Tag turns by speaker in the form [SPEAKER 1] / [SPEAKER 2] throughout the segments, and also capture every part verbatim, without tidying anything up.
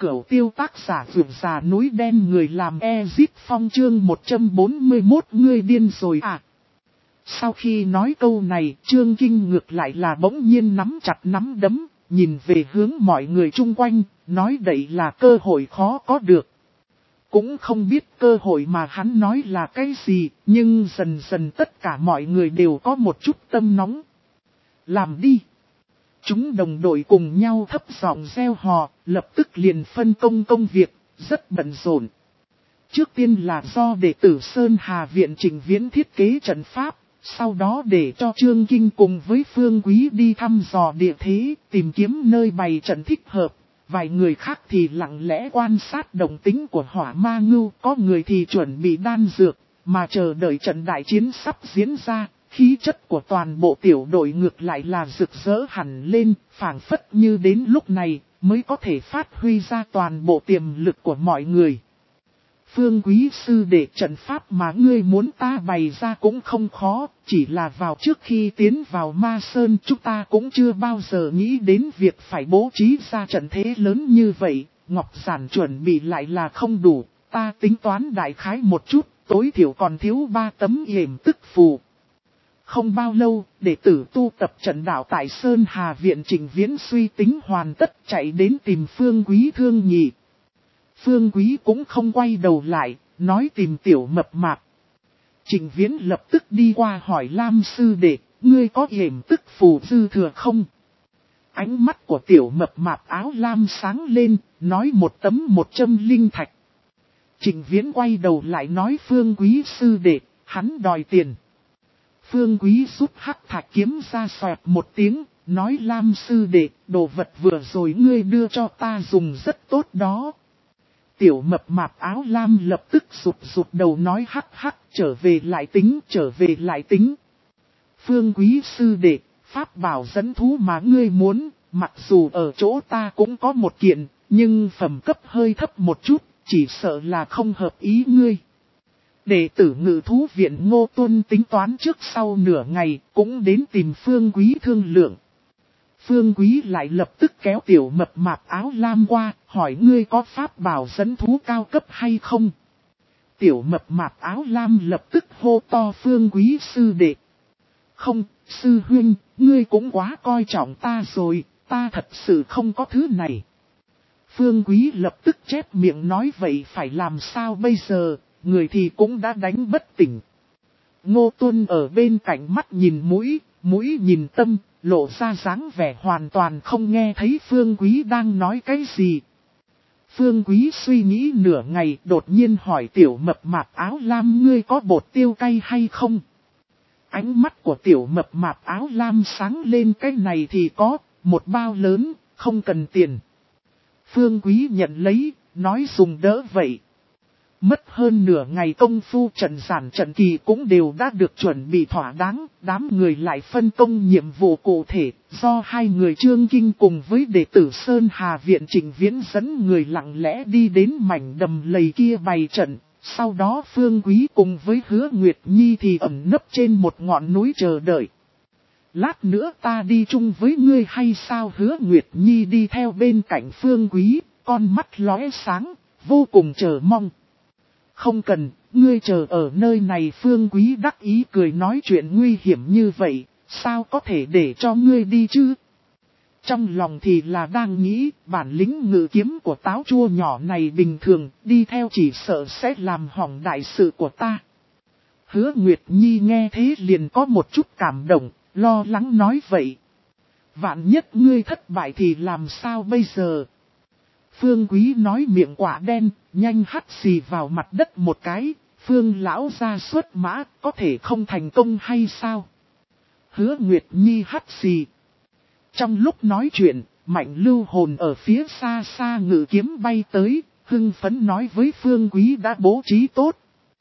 [SPEAKER 1] Cửu Tiêu tác giả vượt già núi đen người làm Ezit Phong chương một trăm bốn mươi mốt ngươi điên rồi à. Sau khi nói câu này, Trương Kinh ngược lại là bỗng nhiên nắm chặt nắm đấm, nhìn về hướng mọi người chung quanh, nói đây là cơ hội khó có được. Cũng không biết cơ hội mà hắn nói là cái gì, nhưng dần dần tất cả mọi người đều có một chút tâm nóng. Làm đi! Chúng đồng đội cùng nhau thấp giọng reo hò, lập tức liền phân công công việc, rất bận rộn. Trước tiên là do đệ tử Sơn Hà Viện Trình Viễn thiết kế trận pháp, sau đó để cho Trương Kinh cùng với Phương Quý đi thăm dò địa thế, tìm kiếm nơi bày trận thích hợp. Vài người khác thì lặng lẽ quan sát động tính của Hỏa Ma Ngưu, có người thì chuẩn bị đan dược, mà chờ đợi trận đại chiến sắp diễn ra. Khí chất của toàn bộ tiểu đội ngược lại là rực rỡ hẳn lên, phảng phất như đến lúc này mới có thể phát huy ra toàn bộ tiềm lực của mọi người. Phương Quý sư đệ, trận pháp mà ngươi muốn ta bày ra cũng không khó, chỉ là vào trước khi tiến vào Ma Sơn chúng ta cũng chưa bao giờ nghĩ đến việc phải bố trí ra trận thế lớn như vậy, Ngọc Giản chuẩn bị lại là không đủ, ta tính toán đại khái một chút, tối thiểu còn thiếu ba tấm yểm tức phù. Không bao lâu, đệ tử tu tập trận đạo tại Sơn Hà Viện Trình Viễn suy tính hoàn tất chạy đến tìm Phương Quý thương nhị. Phương Quý cũng không quay đầu lại, nói tìm tiểu mập mạp. Trình Viễn lập tức đi qua hỏi Lam sư đệ, ngươi có yểm tức phù dư thừa không? Ánh mắt của tiểu mập mạp áo lam sáng lên, nói một tấm một châm linh thạch. Trình Viễn quay đầu lại nói Phương Quý sư đệ, hắn đòi tiền. Phương Quý rút hắc thạch kiếm ra xoẹt một tiếng, nói Lam sư đệ, đồ vật vừa rồi ngươi đưa cho ta dùng rất tốt đó. Tiểu mập mạp áo lam lập tức rụt rụt đầu nói hắc hắc, trở về lại tính, trở về lại tính. Phương Quý sư đệ, pháp bảo dẫn thú mà ngươi muốn, mặc dù ở chỗ ta cũng có một kiện, nhưng phẩm cấp hơi thấp một chút, chỉ sợ là không hợp ý ngươi. Đệ tử Ngự thú viện Ngô Tuân tính toán trước sau nửa ngày, cũng đến tìm Phương Quý thương lượng. Phương Quý lại lập tức kéo tiểu mập mạp áo lam qua, hỏi ngươi có pháp bảo dẫn thú cao cấp hay không? Tiểu mập mạp áo lam lập tức hô to Phương Quý sư đệ. Không, sư huynh, ngươi cũng quá coi trọng ta rồi, ta thật sự không có thứ này. Phương Quý lập tức chép miệng nói vậy phải làm sao bây giờ, người thì cũng đã đánh bất tỉnh. Ngô Tuân ở bên cạnh mắt nhìn mũi, mũi nhìn tâm, lộ ra dáng vẻ hoàn toàn không nghe thấy Phương Quý đang nói cái gì. Phương Quý suy nghĩ nửa ngày đột nhiên hỏi tiểu mập mạp áo lam ngươi có bột tiêu cay hay không? Ánh mắt của tiểu mập mạp áo lam sáng lên cái này thì có, một bao lớn, không cần tiền. Phương Quý nhận lấy, nói dùng đỡ vậy. Mất hơn nửa ngày công phu trận giản trận kỳ cũng đều đã được chuẩn bị thỏa đáng, đám người lại phân công nhiệm vụ cụ thể, do hai người Trương Kinh cùng với đệ tử Sơn Hà Viện Trình Viễn dẫn người lặng lẽ đi đến mảnh đầm lầy kia bày trận, sau đó Phương Quý cùng với Hứa Nguyệt Nhi thì ẩn nấp trên một ngọn núi chờ đợi. Lát nữa ta đi chung với ngươi hay sao? Hứa Nguyệt Nhi đi theo bên cạnh Phương Quý, con mắt lóe sáng, vô cùng chờ mong. Không cần, ngươi chờ ở nơi này. Phương Quý đắc ý cười nói chuyện nguy hiểm như vậy, sao có thể để cho ngươi đi chứ? Trong lòng thì là đang nghĩ, bản lĩnh ngự kiếm của táo chua nhỏ này bình thường, đi theo chỉ sợ sẽ làm hỏng đại sự của ta. Hứa Nguyệt Nhi nghe thế liền có một chút cảm động, lo lắng nói vậy. Vạn nhất ngươi thất bại thì làm sao bây giờ? Phương Quý nói miệng quả đen, nhanh hắt xì vào mặt đất một cái, Phương lão ra xuất mã, có thể không thành công hay sao? Hứa Nguyệt Nhi hắt xì. Trong lúc nói chuyện, Mạnh Lưu Hồn ở phía xa xa ngự kiếm bay tới, hưng phấn nói với Phương Quý đã bố trí tốt.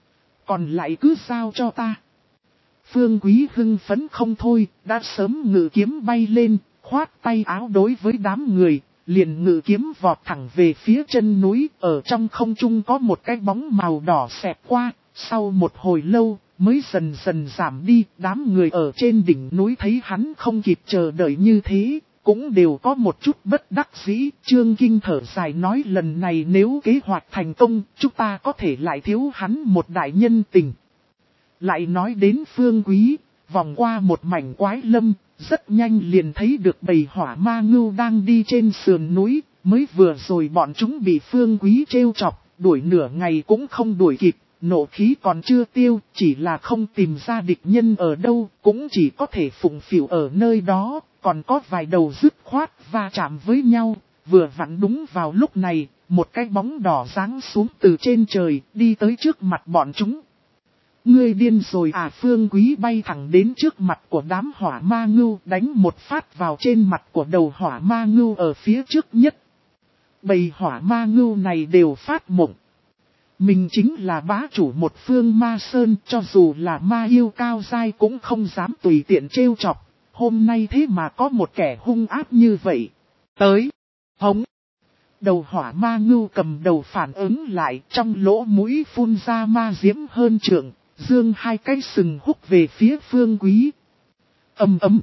[SPEAKER 1] Còn lại cứ giao cho ta. Phương Quý hưng phấn không thôi, đã sớm ngự kiếm bay lên, khoát tay áo đối với đám người. Liền ngự kiếm vọt thẳng về phía chân núi, ở trong không trung có một cái bóng màu đỏ xẹt qua, sau một hồi lâu, mới dần dần giảm đi, đám người ở trên đỉnh núi thấy hắn không kịp chờ đợi như thế, cũng đều có một chút bất đắc dĩ. Trương Kinh thở dài nói lần này nếu kế hoạch thành công, chúng ta có thể lại thiếu hắn một đại nhân tình. Lại nói đến Phương Quý, vòng qua một mảnh quái lâm, rất nhanh liền thấy được bầy hỏa ma ngưu đang đi trên sườn núi. Mới vừa rồi bọn chúng bị Phương Quý trêu chọc, đuổi nửa ngày cũng không đuổi kịp. Nộ khí còn chưa tiêu, chỉ là không tìm ra địch nhân ở đâu, cũng chỉ có thể phụng phịu ở nơi đó, còn có vài đầu dứt khoát va chạm với nhau. Vừa vặn đúng vào lúc này, một cái bóng đỏ giáng xuống từ trên trời, đi tới trước mặt bọn chúng. Ngươi điên rồi à? Phương Quý bay thẳng đến trước mặt của đám hỏa ma ngưu, đánh một phát vào trên mặt của đầu hỏa ma ngưu ở phía trước nhất. Bầy hỏa ma ngưu này đều phát mộng. Mình chính là bá chủ một phương ma sơn, cho dù là ma yêu cao dai cũng không dám tùy tiện trêu chọc. Hôm nay thế mà có một kẻ hung ác như vậy. Tới, hống. Đầu hỏa ma ngưu cầm đầu phản ứng lại, trong lỗ mũi phun ra ma diễm hơn trượng, dương hai cái sừng húc về phía Phương Quý. Ầm ầm.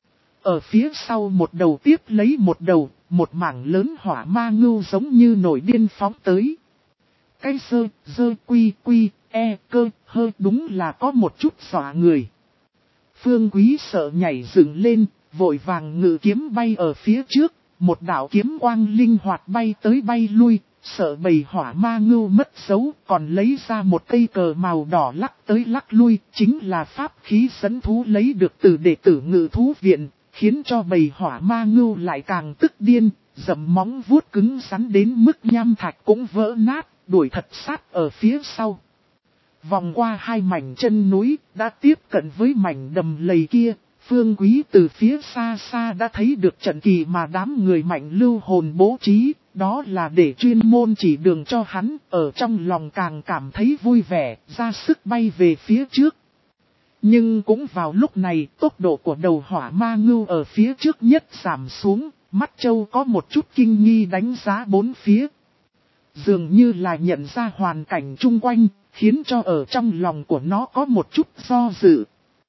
[SPEAKER 1] Ở phía sau một đầu tiếp lấy một đầu, một mảng lớn hỏa ma ngưu giống như nổi điên phóng tới. Cái sơ, dơ quy quy, e, cơ, hơi đúng là có một chút dọa người. Phương Quý sợ nhảy dựng lên, vội vàng ngự kiếm bay ở phía trước, một đạo kiếm quang linh hoạt bay tới bay lui, sợ bầy hỏa ma ngưu mất dấu, còn lấy ra một cây cờ màu đỏ lắc tới lắc lui, chính là pháp khí dẫn thú lấy được từ đệ tử ngự thú viện, khiến cho bầy hỏa ma ngưu lại càng tức điên, dầm móng vuốt cứng rắn đến mức nham thạch cũng vỡ nát. Đuổi thật sát ở phía sau. Vòng qua hai mảnh chân núi, đã tiếp cận với mảnh đầm lầy kia. Phương Quý từ phía xa xa đã thấy được trận kỳ mà đám người mạnh lưu hồn bố trí. Đó là để chuyên môn chỉ đường cho hắn, ở trong lòng càng cảm thấy vui vẻ, ra sức bay về phía trước. Nhưng cũng vào lúc này, tốc độ của đầu hỏa ma ngưu ở phía trước nhất giảm xuống. Mắt châu có một chút kinh nghi đánh giá bốn phía. Dường như là nhận ra hoàn cảnh chung quanh, khiến cho ở trong lòng của nó có một chút do dự.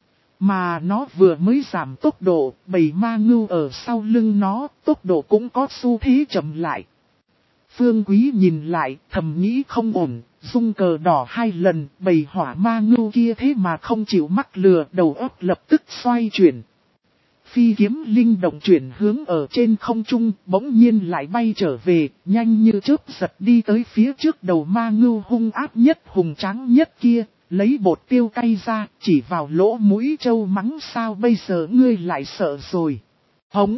[SPEAKER 1] Mà nó vừa mới giảm tốc độ, bầy ma ngưu ở sau lưng nó, tốc độ cũng có xu thế chậm lại. Phương Quý nhìn lại, thầm nghĩ không ổn, rung cờ đỏ hai lần, bầy hỏa ma ngưu kia thế mà không chịu mắc lừa, đầu óc lập tức xoay chuyển. Phi kiếm linh động chuyển hướng ở trên không trung, bỗng nhiên lại bay trở về, nhanh như chớp giật đi tới phía trước đầu ma ngưu hung ác nhất hùng tráng nhất kia, lấy bột tiêu cay ra, chỉ vào lỗ mũi trâu mắng sao bây giờ ngươi lại sợ rồi. Hống!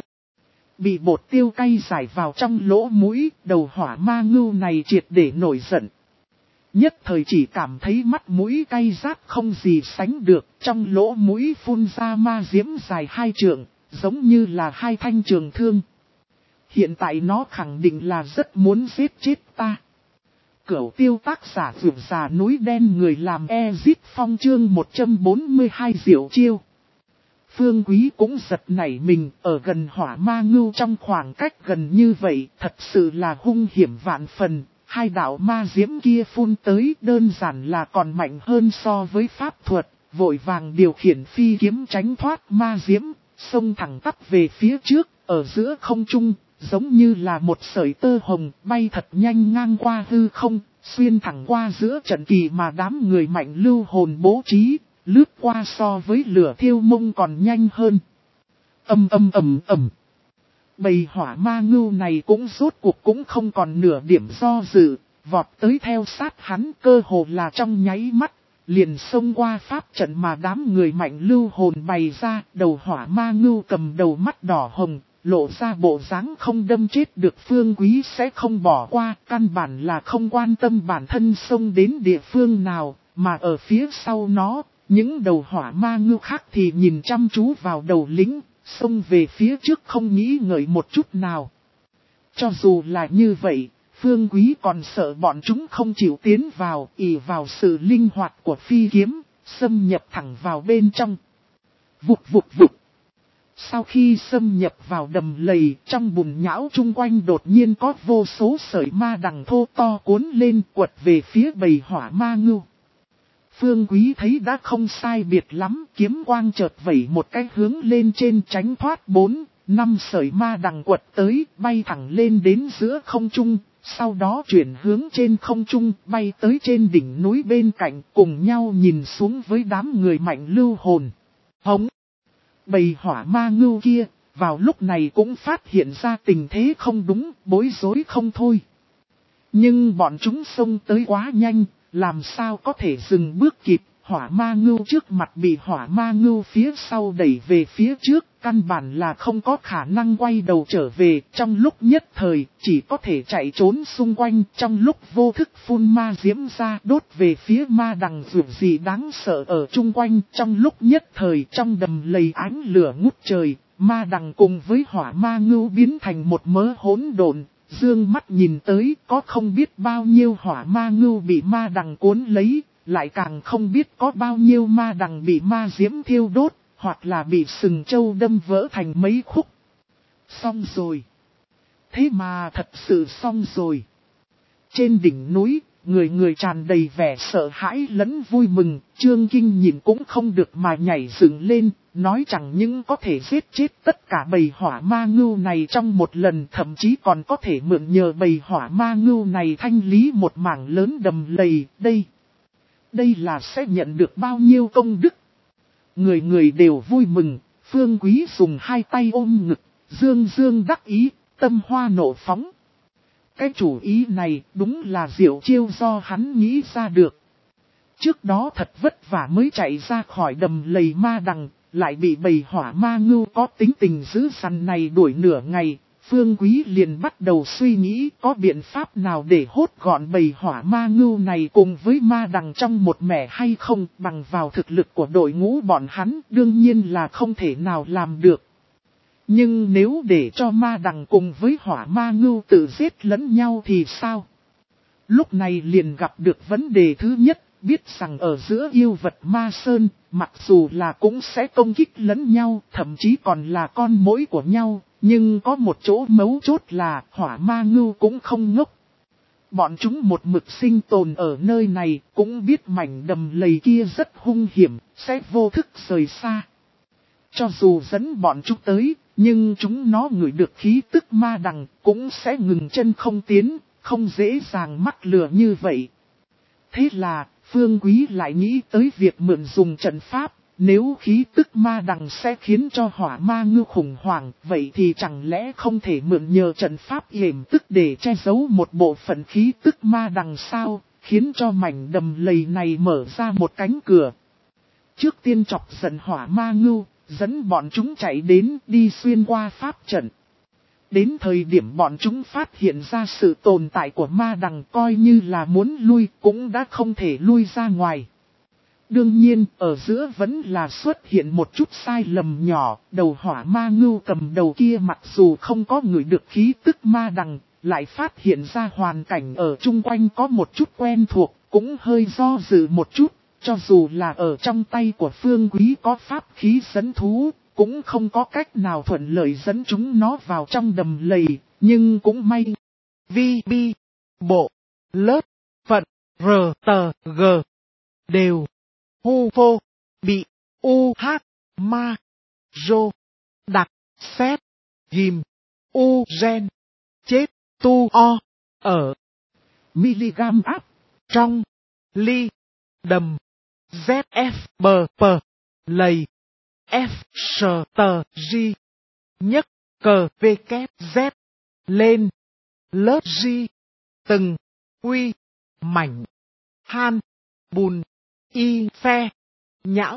[SPEAKER 1] Bị bột tiêu cay giải vào trong lỗ mũi, đầu hỏa ma ngưu này triệt để nổi giận. Nhất thời chỉ cảm thấy mắt mũi cay rát không gì sánh được, trong lỗ mũi phun ra ma diễm dài hai trượng, giống như là hai thanh trường thương. Hiện tại nó khẳng định là rất muốn giết chết ta. Cửu tiêu tác giả vượt già núi đen người làm Ezit Phong chương một trăm bốn mươi hai diệu chiêu. Phương Quý cũng giật nảy mình, ở gần hỏa ma ngưu trong khoảng cách gần như vậy, thật sự là hung hiểm vạn phần. Hai đạo ma diễm kia phun tới đơn giản là còn mạnh hơn so với pháp thuật, vội vàng điều khiển phi kiếm tránh thoát ma diễm, xông thẳng tắp về phía trước, ở giữa không trung, giống như là một sợi tơ hồng bay thật nhanh ngang qua hư không, xuyên thẳng qua giữa trận kỳ mà đám người mạnh lưu hồn bố trí, lướt qua so với lửa thiêu mông còn nhanh hơn. Âm âm ầm ầm. Bầy hỏa ma ngưu này cũng rốt cuộc cũng không còn nửa điểm do dự, vọt tới theo sát hắn cơ hồ là trong nháy mắt, liền xông qua pháp trận mà đám người mạnh lưu hồn bày ra, đầu hỏa ma ngưu cầm đầu mắt đỏ hồng, lộ ra bộ dáng không đâm chết được Phương Quý sẽ không bỏ qua, căn bản là không quan tâm bản thân xông đến địa phương nào, mà ở phía sau nó, những đầu hỏa ma ngưu khác thì nhìn chăm chú vào đầu lính. Xông về phía trước không nghĩ ngợi một chút nào. Cho dù là như vậy, Phương Quý còn sợ bọn chúng không chịu tiến vào, ỷ vào sự linh hoạt của phi kiếm, xâm nhập thẳng vào bên trong. Vụt vụt vụt. Sau khi xâm nhập vào đầm lầy, trong bùn nhão chung quanh đột nhiên có vô số sợi ma đằng thô to cuốn lên quật về phía bầy hỏa ma ngưu. Phương Quý thấy đã không sai biệt lắm, kiếm quang chợt vẩy một cái hướng lên trên tránh thoát bốn, năm sợi ma đằng quật tới, bay thẳng lên đến giữa không trung, sau đó chuyển hướng trên không trung, bay tới trên đỉnh núi bên cạnh, cùng nhau nhìn xuống với đám người mạnh lưu hồn. Hống! Bầy hỏa ma ngưu kia, vào lúc này cũng phát hiện ra tình thế không đúng, bối rối không thôi. Nhưng bọn chúng xông tới quá nhanh, làm sao có thể dừng bước kịp, hỏa ma ngưu trước mặt bị hỏa ma ngưu phía sau đẩy về phía trước, căn bản là không có khả năng quay đầu trở về, trong lúc nhất thời, chỉ có thể chạy trốn xung quanh, trong lúc vô thức phun ma diễm ra đốt về phía ma đằng vượt gì đáng sợ ở chung quanh, trong lúc nhất thời trong đầm lầy ánh lửa ngút trời, ma đằng cùng với hỏa ma ngưu biến thành một mớ hỗn độn. Dương mắt nhìn tới có không biết bao nhiêu hỏa ma ngưu bị ma đằng cuốn lấy, lại càng không biết có bao nhiêu ma đằng bị ma diễm thiêu đốt, hoặc là bị sừng trâu đâm vỡ thành mấy khúc. Xong rồi. Thế mà thật sự xong rồi. Trên đỉnh núi, người người tràn đầy vẻ sợ hãi lẫn vui mừng, Trương Kinh nhìn cũng không được mà nhảy dựng lên, nói chẳng những có thể giết chết tất cả bầy hỏa ma ngưu này trong một lần, thậm chí còn có thể mượn nhờ bầy hỏa ma ngưu này thanh lý một mảng lớn đầm lầy. Đây, đây là sẽ nhận được bao nhiêu công đức. Người người đều vui mừng, Phương Quý dùng hai tay ôm ngực, dương dương đắc ý, tâm hoa nộ phóng. Cái chủ ý này đúng là diệu chiêu do hắn nghĩ ra được. Trước đó thật vất vả mới chạy ra khỏi đầm lầy ma đằng, lại bị bầy hỏa ma ngưu có tính tình dữ dằn này đuổi nửa ngày. Phương Quý liền bắt đầu suy nghĩ có biện pháp nào để hốt gọn bầy hỏa ma ngưu này cùng với ma đằng trong một mẻ hay không, bằng vào thực lực của đội ngũ bọn hắn đương nhiên là không thể nào làm được. Nhưng nếu để cho ma đằng cùng với hỏa ma ngưu tự giết lẫn nhau thì sao? Lúc này liền gặp được vấn đề thứ nhất, biết rằng ở giữa yêu vật ma sơn, mặc dù là cũng sẽ công kích lẫn nhau, thậm chí còn là con mối của nhau, nhưng có một chỗ mấu chốt là hỏa ma ngưu cũng không ngốc. Bọn chúng một mực sinh tồn ở nơi này, cũng biết mảnh đầm lầy kia rất hung hiểm, sẽ vô thức rời xa. Cho dù dẫn bọn chúng tới, nhưng chúng nó ngửi được khí tức ma đằng, cũng sẽ ngừng chân không tiến, không dễ dàng mắc lừa như vậy. Thế là, Phương Quý lại nghĩ tới việc mượn dùng trận pháp, nếu khí tức ma đằng sẽ khiến cho hỏa ma ngưu khủng hoảng, vậy thì chẳng lẽ không thể mượn nhờ trận pháp yểm tức để che giấu một bộ phận khí tức ma đằng sao, khiến cho mảnh đầm lầy này mở ra một cánh cửa. Trước tiên chọc giận hỏa ma ngưu, dẫn bọn chúng chạy đến đi xuyên qua pháp trận. Đến thời điểm bọn chúng phát hiện ra sự tồn tại của ma đằng, coi như là muốn lui cũng đã không thể lui ra ngoài. Đương nhiên, ở giữa vẫn là xuất hiện một chút sai lầm nhỏ, đầu hỏa ma ngưu cầm đầu kia mặc dù không có người được khí tức ma đằng, lại phát hiện ra hoàn cảnh ở chung quanh có một chút quen thuộc, cũng hơi do dự một chút, cho dù là ở trong tay của Phương Quý có pháp khí dẫn thú, cũng không có cách nào thuận lợi dẫn chúng nó vào trong đầm lầy, nhưng cũng may. Vi bi, bộ, lớp, phận, rờ, tờ, g, đều, hu phô, bị, u, hát, ma, rô, đặc, xét, ghim, u, gen, chết, tu, o, ở, miligam áp, trong, ly, đầm, zf, bờ, pờ, lầy, f, sờ, tờ, g, nhất, cờ, v, kép, z, lên, lớp g, từng, quy, mảnh, han, bùn, y, phe, nhão.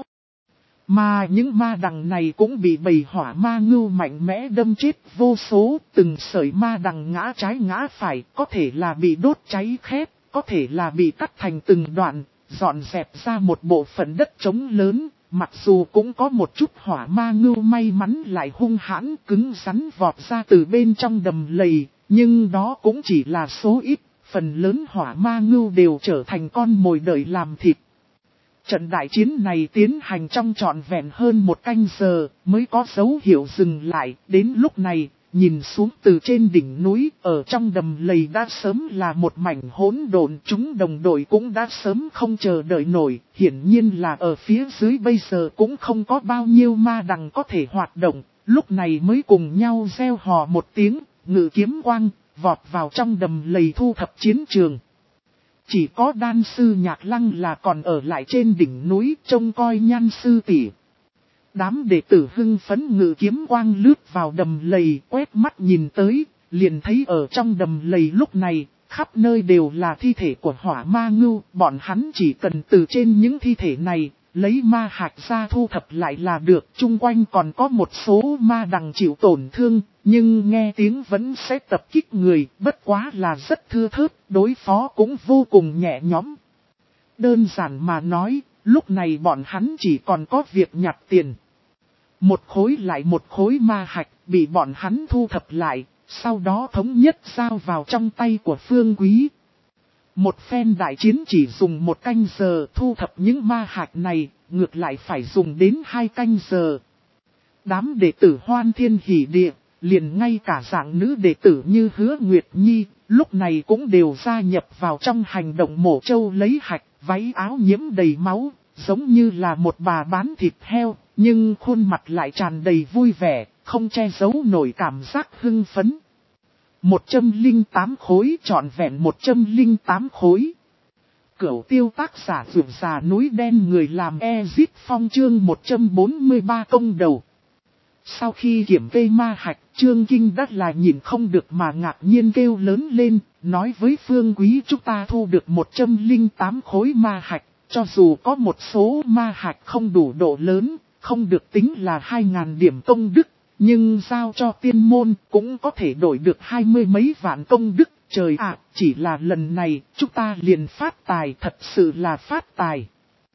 [SPEAKER 1] Mà những ma đằng này cũng bị bầy hỏa ma ngưu mạnh mẽ đâm chết vô số, từng sợi ma đằng ngã trái ngã phải, có thể là bị đốt cháy khét, có thể là bị cắt thành từng đoạn, dọn dẹp ra một bộ phận đất trống lớn. Mặc dù cũng có một chút hỏa ma ngưu may mắn lại hung hãn cứng rắn vọt ra từ bên trong đầm lầy, nhưng đó cũng chỉ là số ít, phần lớn hỏa ma ngưu đều trở thành con mồi đợi làm thịt. Trận đại chiến này tiến hành trong trọn vẹn hơn một canh giờ mới có dấu hiệu dừng lại, đến lúc này, nhìn xuống từ trên đỉnh núi, ở trong đầm lầy đã sớm là một mảnh hỗn độn, chúng đồng đội cũng đã sớm không chờ đợi nổi, hiển nhiên là ở phía dưới bây giờ cũng không có bao nhiêu ma đằng có thể hoạt động, lúc này mới cùng nhau reo hò một tiếng, ngự kiếm quang, vọt vào trong đầm lầy thu thập chiến trường. Chỉ có đan sư Nhạc Lăng là còn ở lại trên đỉnh núi trông coi Nhan sư tỷ. Đám đệ tử hưng phấn ngự kiếm quang lướt vào đầm lầy, quét mắt nhìn tới, liền thấy ở trong đầm lầy lúc này, khắp nơi đều là thi thể của hỏa ma ngưu, bọn hắn chỉ cần từ trên những thi thể này, lấy ma hạch ra thu thập lại là được. Chung quanh còn có một số ma đằng chịu tổn thương, nhưng nghe tiếng vẫn sẽ tập kích người, bất quá là rất thưa thớt, đối phó cũng vô cùng nhẹ nhõm. Đơn giản mà nói, lúc này bọn hắn chỉ còn có việc nhặt tiền. Một khối lại một khối ma hạch bị bọn hắn thu thập lại, sau đó thống nhất giao vào trong tay của Phương Quý. Một phen đại chiến chỉ dùng một canh giờ thu thập những ma hạch này, ngược lại phải dùng đến hai canh giờ. Đám đệ tử hoan thiên hỉ địa, liền ngay cả dạng nữ đệ tử như Hứa Nguyệt Nhi, lúc này cũng đều gia nhập vào trong hành động mổ trâu lấy hạch, váy áo nhiễm đầy máu, giống như là một bà bán thịt heo, nhưng khuôn mặt lại tràn đầy vui vẻ, không che giấu nổi cảm giác hưng phấn. một trăm lẻ tám khối trọn vẹn một trăm lẻ tám khối. Cửu tiêu tác giả Dược Già Núi Đen người làm Ezip Phong chương một trăm bốn mươi ba công đầu. Sau khi kiểm kê ma hạch, Trương Kinh đắt là nhìn không được mà ngạc nhiên kêu lớn lên, nói với Phương Quý chúng ta thu được một trăm lẻ tám khối ma hạch, cho dù có một số ma hạch không đủ độ lớn, không được tính là hai nghìn điểm công đức, nhưng giao cho tiên môn cũng có thể đổi được hai mươi mấy vạn công đức. Trời ạ, chỉ là lần này chúng ta liền phát tài, thật sự là phát tài.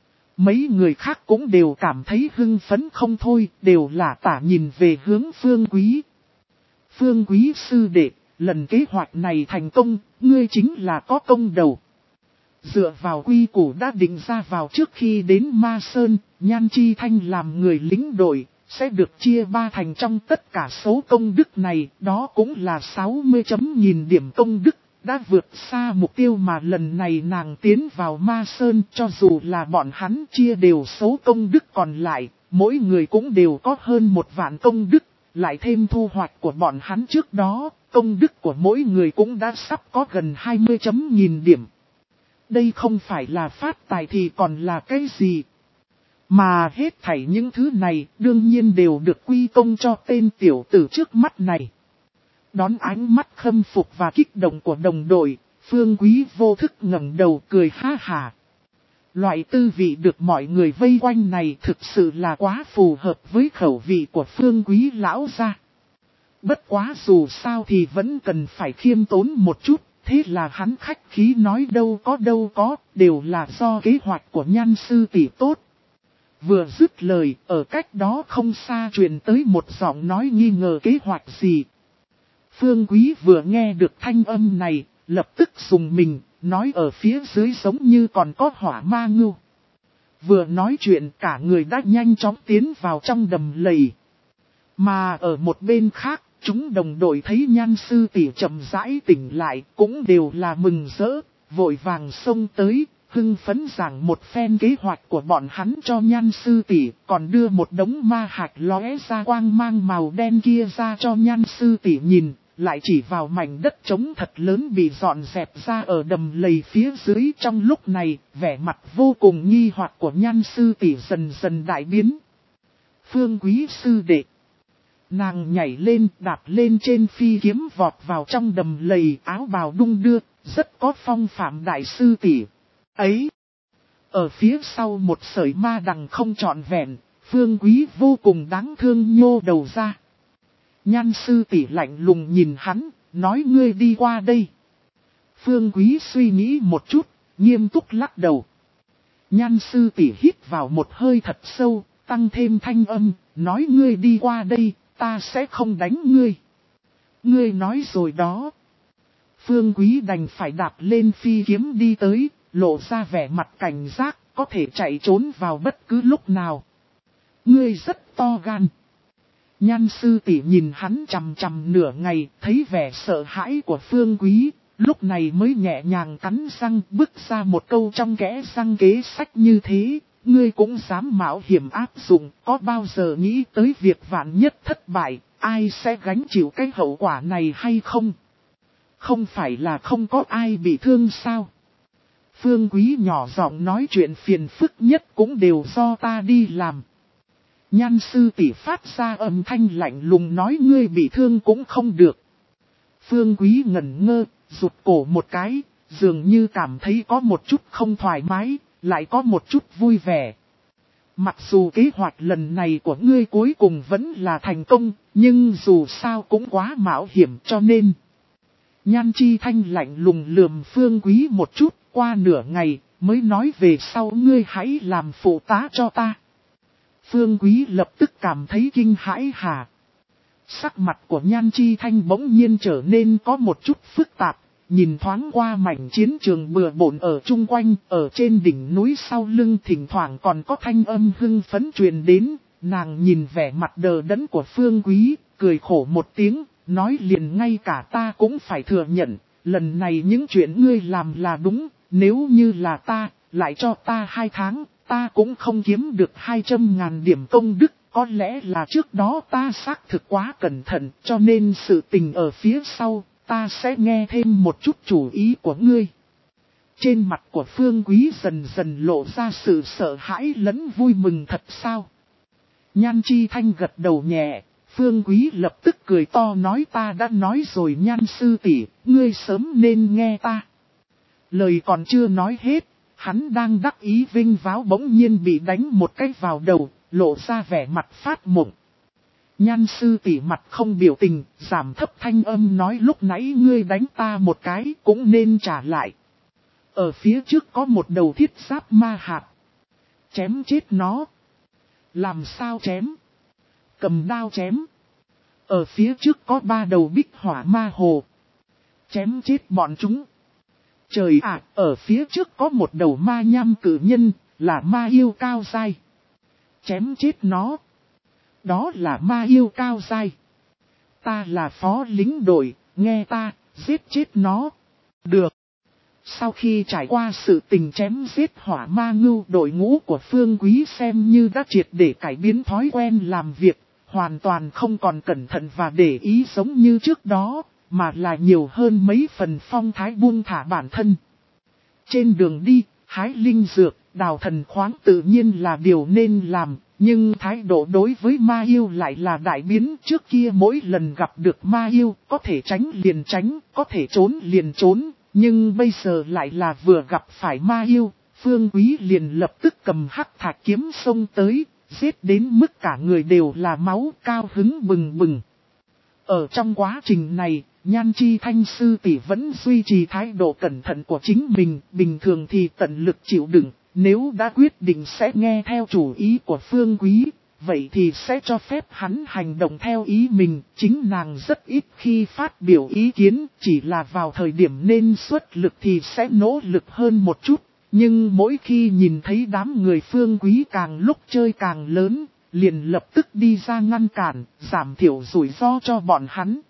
[SPEAKER 1] Mấy người khác cũng đều cảm thấy hưng phấn không thôi, đều là tả nhìn về hướng Phương Quý. Phương Quý sư đệ, lần kế hoạch này thành công, ngươi chính là có công đầu. Dựa vào quy củ đã định ra vào trước khi đến Ma Sơn, Nhan Chi Thanh làm người lính đội, sẽ được chia ba thành trong tất cả số công đức này, đó cũng là sáu mươi chấm nghìn điểm công đức, đã vượt xa mục tiêu mà lần này nàng tiến vào Ma Sơn. Cho dù là bọn hắn chia đều số công đức còn lại, mỗi người cũng đều có hơn một vạn công đức, lại thêm thu hoạch của bọn hắn trước đó, công đức của mỗi người cũng đã sắp có gần hai mươi chấm nghìn điểm. Đây không phải là phát tài thì còn là cái gì? Mà hết thảy những thứ này đương nhiên đều được quy công cho tên tiểu tử trước mắt này. Đón ánh mắt khâm phục và kích động của đồng đội, Phương Quý vô thức ngẩng đầu cười ha hà. Loại tư vị được mọi người vây quanh này thực sự là quá phù hợp với khẩu vị của Phương Quý lão gia. Bất quá dù sao thì vẫn cần phải khiêm tốn một chút, thế là hắn khách khí nói đâu có đâu có, đều là do kế hoạch của Nhan sư tỷ tốt. Vừa dứt lời, ở cách đó không xa truyền tới một giọng nói nghi ngờ kế hoạch gì. Phương Quý vừa nghe được thanh âm này, lập tức dùng mình, nói ở phía dưới giống như còn có hỏa ma ngưu. Vừa nói chuyện cả người đã nhanh chóng tiến vào trong đầm lầy. Mà ở một bên khác, chúng đồng đội thấy Nhan sư tỷ chậm rãi tỉnh lại, cũng đều là mừng rỡ, vội vàng xông tới. Hưng phấn giảng một phen kế hoạch của bọn hắn cho Nhan sư tỷ, còn đưa một đống ma hạch lóe ra quang mang màu đen kia ra cho Nhan sư tỷ nhìn, lại chỉ vào mảnh đất trống thật lớn bị dọn dẹp ra ở đầm lầy phía dưới. Trong lúc này, vẻ mặt vô cùng nghi hoặc của Nhan sư tỷ dần dần đại biến. Phương Quý sư đệ. Nàng nhảy lên, đạp lên trên phi kiếm vọt vào trong đầm lầy, áo bào đung đưa, rất có phong phạm đại sư tỷ. Ấy, ở phía sau một sợi ma đằng không trọn vẹn, Phương Quý vô cùng đáng thương nhô đầu ra. Nhan sư tỷ lạnh lùng nhìn hắn, nói ngươi đi qua đây. Phương Quý suy nghĩ một chút, nghiêm túc lắc đầu. Nhan sư tỷ hít vào một hơi thật sâu, tăng thêm thanh âm, nói ngươi đi qua đây, ta sẽ không đánh ngươi. Ngươi nói rồi đó. Phương Quý đành phải đạp lên phi kiếm đi tới, lộ ra vẻ mặt cảnh giác, có thể chạy trốn vào bất cứ lúc nào. Ngươi rất to gan. Nhan sư tỷ nhìn hắn chằm chằm nửa ngày, thấy vẻ sợ hãi của Phương Quý, lúc này mới nhẹ nhàng cắn răng bước ra một câu trong kẽ răng kế sách như thế, ngươi cũng dám mạo hiểm áp dụng, có bao giờ nghĩ tới việc vạn nhất thất bại, ai sẽ gánh chịu cái hậu quả này hay không? Không phải là không có ai bị thương sao? Phương Quý nhỏ giọng nói chuyện phiền phức nhất cũng đều do ta đi làm. Nhan sư tỷ phát ra âm thanh lạnh lùng nói ngươi bị thương cũng không được. Phương Quý ngẩn ngơ, rụt cổ một cái, dường như cảm thấy có một chút không thoải mái, lại có một chút vui vẻ. Mặc dù kế hoạch lần này của ngươi cuối cùng vẫn là thành công, nhưng dù sao cũng quá mạo hiểm cho nên. Nhan Chi Thanh lạnh lùng lườm Phương Quý một chút, qua nửa ngày, mới nói về sau ngươi hãy làm phụ tá cho ta. Phương Quý lập tức cảm thấy kinh hãi hà. Sắc mặt của Nhan Chi Thanh bỗng nhiên trở nên có một chút phức tạp, nhìn thoáng qua mảnh chiến trường bừa bộn ở chung quanh, ở trên đỉnh núi sau lưng thỉnh thoảng còn có thanh âm hưng phấn truyền đến, nàng nhìn vẻ mặt đờ đẫn của Phương Quý, cười khổ một tiếng, nói liền ngay cả ta cũng phải thừa nhận, lần này những chuyện ngươi làm là đúng, nếu như là ta, lại cho ta hai tháng, ta cũng không kiếm được hai trăm ngàn điểm công đức. Có lẽ là trước đó ta xác thực quá cẩn thận, cho nên sự tình ở phía sau, ta sẽ nghe thêm một chút chủ ý của ngươi. Trên mặt của Phương Quý dần dần lộ ra sự sợ hãi lẫn vui mừng thật sao. Nhan Chi Thanh gật đầu nhẹ, Phương Quý lập tức cười to nói ta đã nói rồi Nhan sư tỷ, ngươi sớm nên nghe ta. Lời còn chưa nói hết, hắn đang đắc ý vinh váo bỗng nhiên bị đánh một cái vào đầu. Lộ ra vẻ mặt phát mộng. Nhan sư tỷ mặt không biểu tình, giảm thấp thanh âm nói lúc nãy ngươi đánh ta một cái cũng nên trả lại. Ở phía trước có một đầu thiết giáp ma hạt. Chém chết nó. Làm sao chém? Cầm đao chém. Ở phía trước có ba đầu bích hỏa ma hồ. Chém chết bọn chúng. Trời ạ, ở phía trước có một đầu ma nham cử nhân, là ma yêu cao dai. Chém chết nó. Đó là ma yêu cao dai. Ta là phó lính đội, nghe ta, giết chết nó. Được. Sau khi trải qua sự tình chém giết hỏa ma ngưu, đội ngũ của Phương Quý xem như đã triệt để cải biến thói quen làm việc, hoàn toàn không còn cẩn thận và để ý giống như trước đó, mà là nhiều hơn mấy phần phong thái buông thả bản thân. Trên đường đi, hái linh dược, đào thần khoáng tự nhiên là điều nên làm, nhưng thái độ đối với ma yêu lại là đại biến. Trước kia mỗi lần gặp được ma yêu, có thể tránh liền tránh, có thể trốn liền trốn, nhưng bây giờ lại là vừa gặp phải ma yêu, Phương Quý liền lập tức cầm hắc thạch kiếm xông tới, giết đến mức cả người đều là máu, cao hứng bừng bừng. Ở trong quá trình này, Nhan Chi Thanh sư tỷ vẫn duy trì thái độ cẩn thận của chính mình, bình thường thì tận lực chịu đựng, nếu đã quyết định sẽ nghe theo chủ ý của Phương Quý, vậy thì sẽ cho phép hắn hành động theo ý mình. Chính nàng rất ít khi phát biểu ý kiến, chỉ là vào thời điểm nên xuất lực thì sẽ nỗ lực hơn một chút, nhưng mỗi khi nhìn thấy đám người Phương Quý càng lúc chơi càng lớn, liền lập tức đi ra ngăn cản, giảm thiểu rủi ro cho bọn hắn.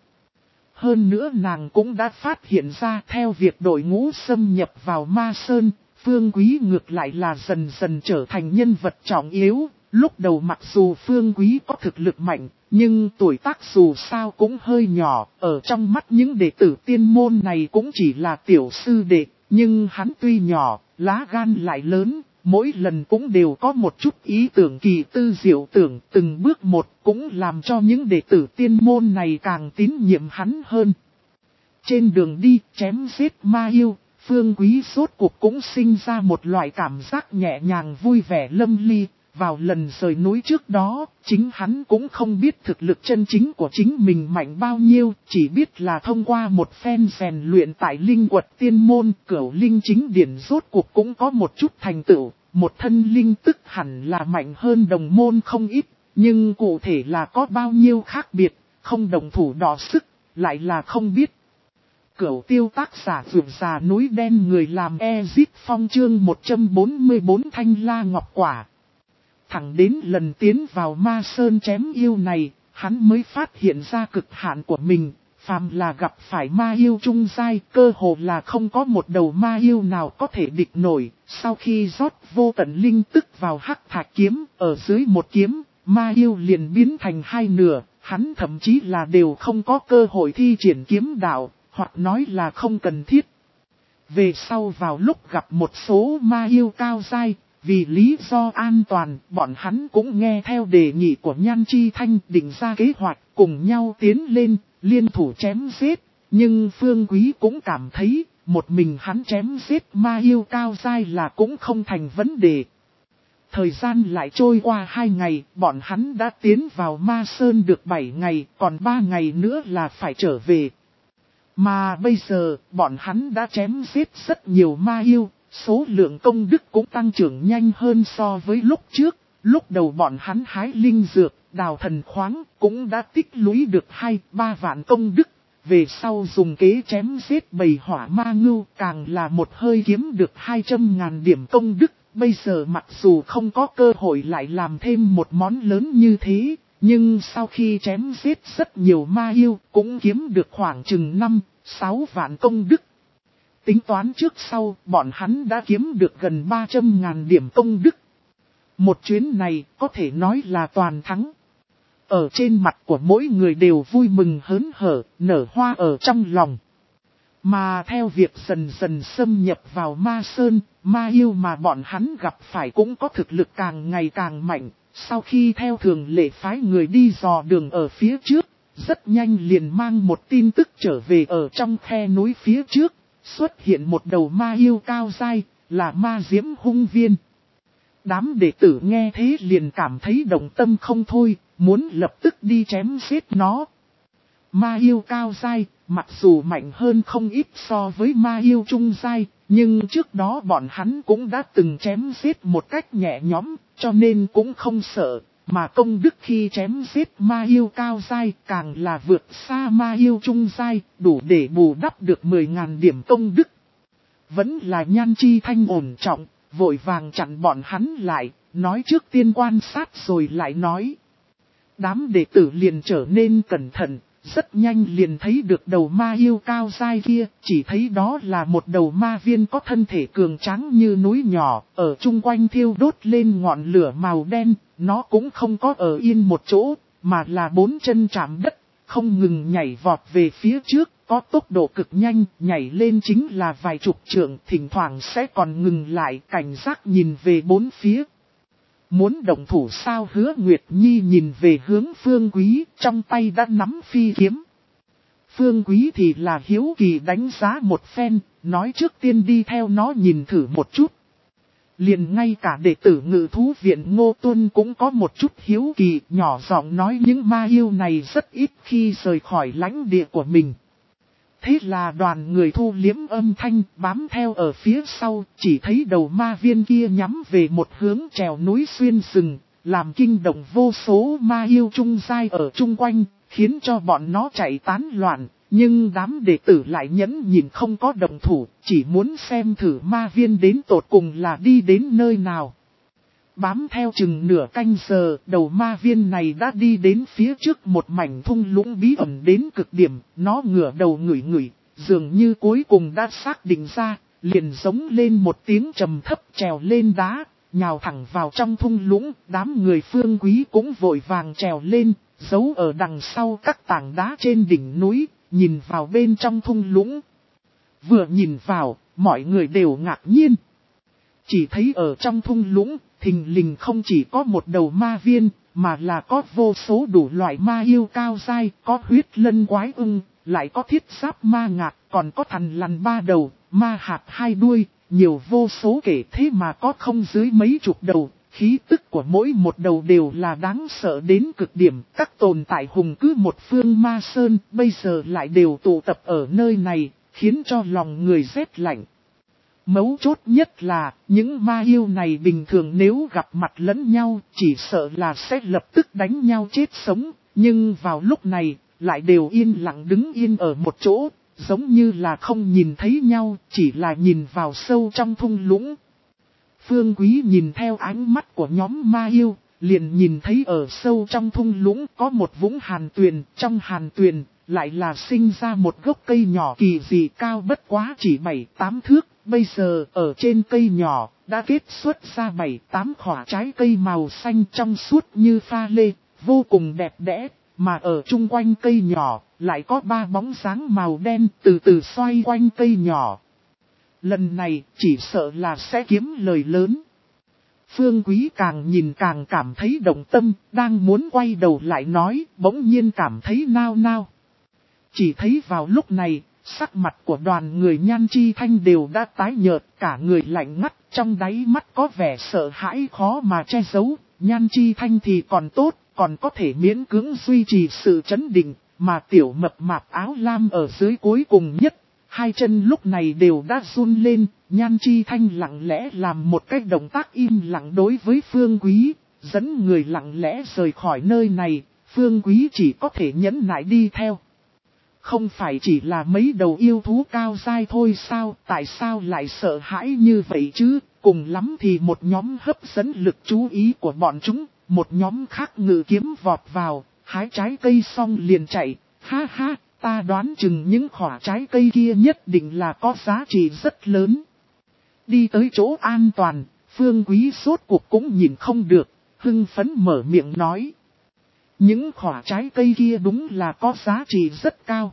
[SPEAKER 1] Hơn nữa nàng cũng đã phát hiện ra theo việc đội ngũ xâm nhập vào Ma Sơn, Phương Quý ngược lại là dần dần trở thành nhân vật trọng yếu. Lúc đầu mặc dù Phương Quý có thực lực mạnh, nhưng tuổi tác dù sao cũng hơi nhỏ, ở trong mắt những đệ tử tiên môn này cũng chỉ là tiểu sư đệ, nhưng hắn tuy nhỏ, lá gan lại lớn. Mỗi lần cũng đều có một chút ý tưởng kỳ tư diệu tưởng, từng bước một cũng làm cho những đệ tử tiên môn này càng tín nhiệm hắn hơn. Trên đường đi chém giết ma yêu, Phương Quý rốt cuộc cũng sinh ra một loại cảm giác nhẹ nhàng vui vẻ lâm ly. Vào lần rời núi trước đó, chính hắn cũng không biết thực lực chân chính của chính mình mạnh bao nhiêu, chỉ biết là thông qua một phen rèn luyện tại linh quật tiên môn, cửu linh chính điển rốt cuộc cũng có một chút thành tựu, một thân linh tức hẳn là mạnh hơn đồng môn không ít, nhưng cụ thể là có bao nhiêu khác biệt, không đồng thủ đỏ sức, lại là không biết. Cửu tiêu tác giả vượt già núi đen người làm Ezit Phong chương một trăm bốn mươi bốn Thanh La Ngọc Quả. Thẳng đến lần tiến vào Ma Sơn chém yêu này, hắn mới phát hiện ra cực hạn của mình, phàm là gặp phải ma yêu trung giai, cơ hồ là không có một đầu ma yêu nào có thể địch nổi. Sau khi rót vô tận linh tức vào hắc thạch kiếm, ở dưới một kiếm, ma yêu liền biến thành hai nửa, hắn thậm chí là đều không có cơ hội thi triển kiếm đạo, hoặc nói là không cần thiết. Về sau vào lúc gặp một số ma yêu cao giai, vì lý do an toàn, bọn hắn cũng nghe theo đề nghị của Nhan Chi Thanh định ra kế hoạch cùng nhau tiến lên, liên thủ chém giết. Nhưng Phương Quý cũng cảm thấy, một mình hắn chém giết ma yêu cao giai là cũng không thành vấn đề. Thời gian lại trôi qua hai ngày, bọn hắn đã tiến vào Ma Sơn được bảy ngày, còn ba ngày nữa là phải trở về. Mà bây giờ, bọn hắn đã chém giết rất nhiều ma yêu, số lượng công đức cũng tăng trưởng nhanh hơn so với lúc trước. Lúc đầu bọn hắn hái linh dược, đào thần khoáng, cũng đã tích lũy được hai ba vạn công đức. Về sau dùng kế chém giết bầy hỏa ma ngưu, càng là một hơi kiếm được hai trăm ngàn điểm công đức. Bây giờ mặc dù không có cơ hội lại làm thêm một món lớn như thế, nhưng sau khi chém giết rất nhiều ma yêu, cũng kiếm được khoảng chừng năm, sáu vạn công đức. Tính toán trước sau, bọn hắn đã kiếm được gần ba trăm ngàn điểm công đức. Một chuyến này có thể nói là toàn thắng. Ở trên mặt của mỗi người đều vui mừng hớn hở, nở hoa ở trong lòng. Mà theo việc dần dần xâm nhập vào Ma Sơn, ma yêu mà bọn hắn gặp phải cũng có thực lực càng ngày càng mạnh. Sau khi theo thường lệ phái người đi dò đường ở phía trước, rất nhanh liền mang một tin tức trở về ở trong khe núi phía trước. Xuất hiện một đầu ma yêu cao dai, là ma diễm hung viên. Đám đệ tử nghe thế liền cảm thấy động tâm không thôi, muốn lập tức đi chém giết nó. Ma yêu cao dai, mặc dù mạnh hơn không ít so với ma yêu trung dai, nhưng trước đó bọn hắn cũng đã từng chém giết một cách nhẹ nhõm, cho nên cũng không sợ. Mà công đức khi chém giết ma yêu cao dai càng là vượt xa ma yêu trung dai, đủ để bù đắp được mười ngàn điểm công đức. Vẫn là Nhan Chi Thanh ổn trọng, vội vàng chặn bọn hắn lại, nói trước tiên quan sát rồi lại nói. Đám đệ tử liền trở nên cẩn thận, rất nhanh liền thấy được đầu ma yêu cao dai kia, chỉ thấy đó là một đầu ma viên có thân thể cường tráng như núi nhỏ, ở chung quanh thiêu đốt lên ngọn lửa màu đen, nó cũng không có ở yên một chỗ, mà là bốn chân chạm đất, không ngừng nhảy vọt về phía trước, có tốc độ cực nhanh, nhảy lên chính là vài chục trượng, thỉnh thoảng sẽ còn ngừng lại cảnh giác nhìn về bốn phía. Muốn động thủ sao? Hứa Nguyệt Nhi nhìn về hướng Phương Quý, trong tay đã nắm phi kiếm. Phương Quý thì là hiếu kỳ đánh giá một phen, nói trước tiên đi theo nó nhìn thử một chút. Liền ngay cả đệ tử Ngự Thú Viện Ngô Tuân cũng có một chút hiếu kỳ, nhỏ giọng nói những ma yêu này rất ít khi rời khỏi lãnh địa của mình. Thế là đoàn người thu liếm âm thanh bám theo ở phía sau, chỉ thấy đầu ma viên kia nhắm về một hướng trèo núi xuyên rừng, làm kinh động vô số ma yêu trung giai ở chung quanh, khiến cho bọn nó chạy tán loạn. Nhưng đám đệ tử lại nhẫn nhịn không có động thủ, chỉ muốn xem thử ma viên đến tột cùng là đi đến nơi nào. Bám theo chừng nửa canh giờ, đầu ma viên này đã đi đến phía trước một mảnh thung lũng bí ẩn đến cực điểm, nó ngửa đầu ngửi ngửi, dường như cuối cùng đã xác định ra, liền giống lên một tiếng trầm thấp trèo lên đá, nhào thẳng vào trong thung lũng, đám người Phương Quý cũng vội vàng trèo lên, giấu ở đằng sau các tảng đá trên đỉnh núi, nhìn vào bên trong thung lũng. Vừa nhìn vào, mọi người đều ngạc nhiên. Chỉ thấy ở trong thung lũng, thình lình không chỉ có một đầu ma viên, mà là có vô số đủ loại ma yêu cao dai, có huyết lân quái ưng, lại có thiết giáp ma ngạc, còn có thằn lằn ba đầu, ma hạt hai đuôi, nhiều vô số kể thế mà có không dưới mấy chục đầu. Khí tức của mỗi một đầu đều là đáng sợ đến cực điểm, các tồn tại hùng cứ một phương Ma Sơn bây giờ lại đều tụ tập ở nơi này, khiến cho lòng người rét lạnh. Mấu chốt nhất là, những ma yêu này bình thường nếu gặp mặt lẫn nhau, chỉ sợ là sẽ lập tức đánh nhau chết sống, nhưng vào lúc này, lại đều yên lặng đứng yên ở một chỗ, giống như là không nhìn thấy nhau, chỉ là nhìn vào sâu trong thung lũng. Phương Quý nhìn theo ánh mắt của nhóm ma yêu, liền nhìn thấy ở sâu trong thung lũng có một vũng hàn tuyền, trong hàn tuyền lại là sinh ra một gốc cây nhỏ kỳ dị cao bất quá chỉ bảy tám thước. Bây giờ ở trên cây nhỏ đã kết xuất ra bảy tám khỏa trái cây màu xanh trong suốt như pha lê, vô cùng đẹp đẽ. Mà ở chung quanh cây nhỏ lại có ba bóng dáng màu đen từ từ xoay quanh cây nhỏ. Lần này chỉ sợ là sẽ kiếm lời lớn. Phương Quý càng nhìn càng cảm thấy động tâm, đang muốn quay đầu lại nói, bỗng nhiên cảm thấy nao nao. Chỉ thấy vào lúc này, sắc mặt của đoàn người Nhan Chi Thanh đều đã tái nhợt, cả người lạnh ngắt, trong đáy mắt có vẻ sợ hãi khó mà che giấu. Nhan Chi Thanh thì còn tốt, còn có thể miễn cưỡng duy trì sự trấn định, mà tiểu mập mạp áo lam ở dưới cuối cùng nhất. Hai chân lúc này đều đã run lên, Nhan Chi Thanh lặng lẽ làm một cái động tác im lặng đối với Phương Quý, dẫn người lặng lẽ rời khỏi nơi này, Phương Quý chỉ có thể nhẫn nại đi theo. Không phải chỉ là mấy đầu yêu thú cao dai thôi sao, tại sao lại sợ hãi như vậy chứ, cùng lắm thì một nhóm hấp dẫn lực chú ý của bọn chúng, một nhóm khác ngự kiếm vọt vào, hái trái cây xong liền chạy, ha ha. Ta đoán chừng những khỏa trái cây kia nhất định là có giá trị rất lớn. Đi tới chỗ an toàn, Phương Quý sốt cuộc cũng nhìn không được, hưng phấn mở miệng nói. Những khỏa trái cây kia đúng là có giá trị rất cao.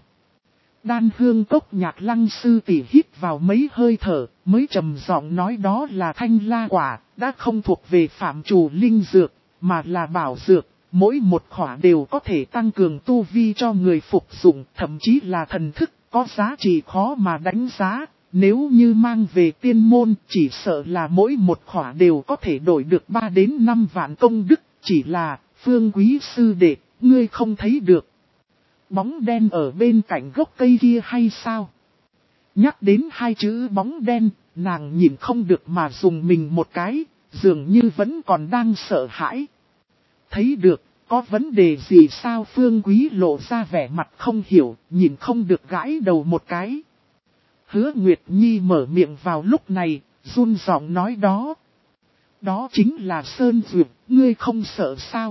[SPEAKER 1] Đan Hương Cốc Nhạc Lăng sư tỷ hít vào mấy hơi thở, mới trầm giọng nói đó là thanh la quả, đã không thuộc về phạm trù linh dược, mà là bảo dược. Mỗi một khỏa đều có thể tăng cường tu vi cho người phục dụng, thậm chí là thần thức, có giá trị khó mà đánh giá. Nếu như mang về tiên môn, chỉ sợ là mỗi một khỏa đều có thể đổi được ba đến năm vạn công đức. Chỉ là, Phương Quý sư đệ, ngươi không thấy được bóng đen ở bên cạnh gốc cây kia hay sao? Nhắc đến hai chữ bóng đen, nàng nhìn không được mà dùng mình một cái, dường như vẫn còn đang sợ hãi. Thấy được, có vấn đề gì sao? Phương Quý lộ ra vẻ mặt không hiểu, nhìn không được gãi đầu một cái. Hứa Nguyệt Nhi mở miệng vào lúc này, run giọng nói đó. Đó chính là Sơn Dược, ngươi không sợ sao?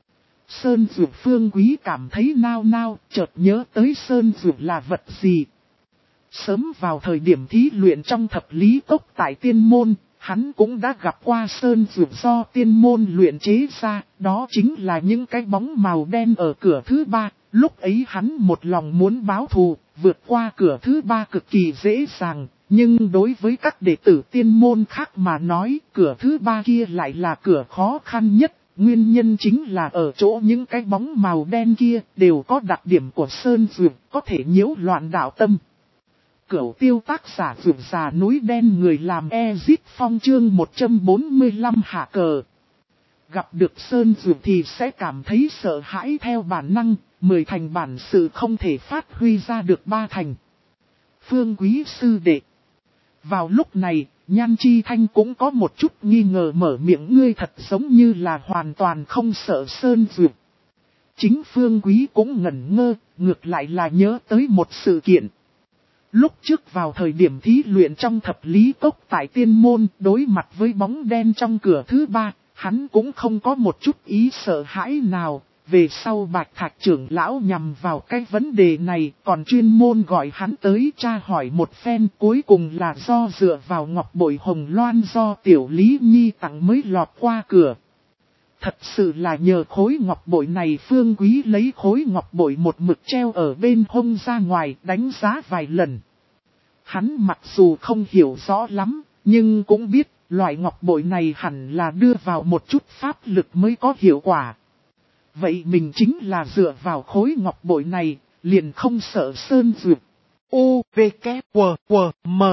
[SPEAKER 1] Sơn Dược. Phương Quý cảm thấy nao nao, chợt nhớ tới Sơn Dược là vật gì. Sớm vào thời điểm thí luyện trong thập lý cốc tại tiên môn, hắn cũng đã gặp qua Sơn Dược do tiên môn luyện chế ra, đó chính là những cái bóng màu đen ở cửa thứ ba. Lúc ấy hắn một lòng muốn báo thù, vượt qua cửa thứ ba cực kỳ dễ dàng, nhưng đối với các đệ tử tiên môn khác mà nói, cửa thứ ba kia lại là cửa khó khăn nhất. Nguyên nhân chính là ở chỗ những cái bóng màu đen kia đều có đặc điểm của Sơn Dược, có thể nhiễu loạn đạo tâm. Cửu tiêu tác giả Dược Già Núi Đen người làm Ezit Phong chương một trăm bốn mươi lăm hạ cờ. Gặp được Sơn Dược thì sẽ cảm thấy sợ hãi theo bản năng, mười thành bản sự không thể phát huy ra được ba thành. Phương Quý sư đệ. Vào lúc này, Nhan Chi Thanh cũng có một chút nghi ngờ mở miệng, ngươi thật giống như là hoàn toàn không sợ Sơn Dược. Chính Phương Quý cũng ngẩn ngơ, ngược lại là nhớ tới một sự kiện. Lúc trước vào thời điểm thí luyện trong thập lý cốc tại tiên môn, đối mặt với bóng đen trong cửa thứ ba, hắn cũng không có một chút ý sợ hãi nào. Về sau Bạch Thạch trưởng lão nhằm vào cái vấn đề này, còn chuyên môn gọi hắn tới tra hỏi một phen, cuối cùng là do dựa vào ngọc bội hồng loan do Tiểu Lý Nhi tặng mới lọt qua cửa. Thật sự là nhờ khối ngọc bội này, Phương Quý lấy khối ngọc bội một mực treo ở bên hông ra ngoài đánh giá vài lần. Hắn mặc dù không hiểu rõ lắm, nhưng cũng biết loại ngọc bội này hẳn là đưa vào một chút pháp lực mới có hiệu quả. Vậy mình chính là dựa vào khối ngọc bội này, liền không sợ Sơn Dược. U, V, K, W, W, M.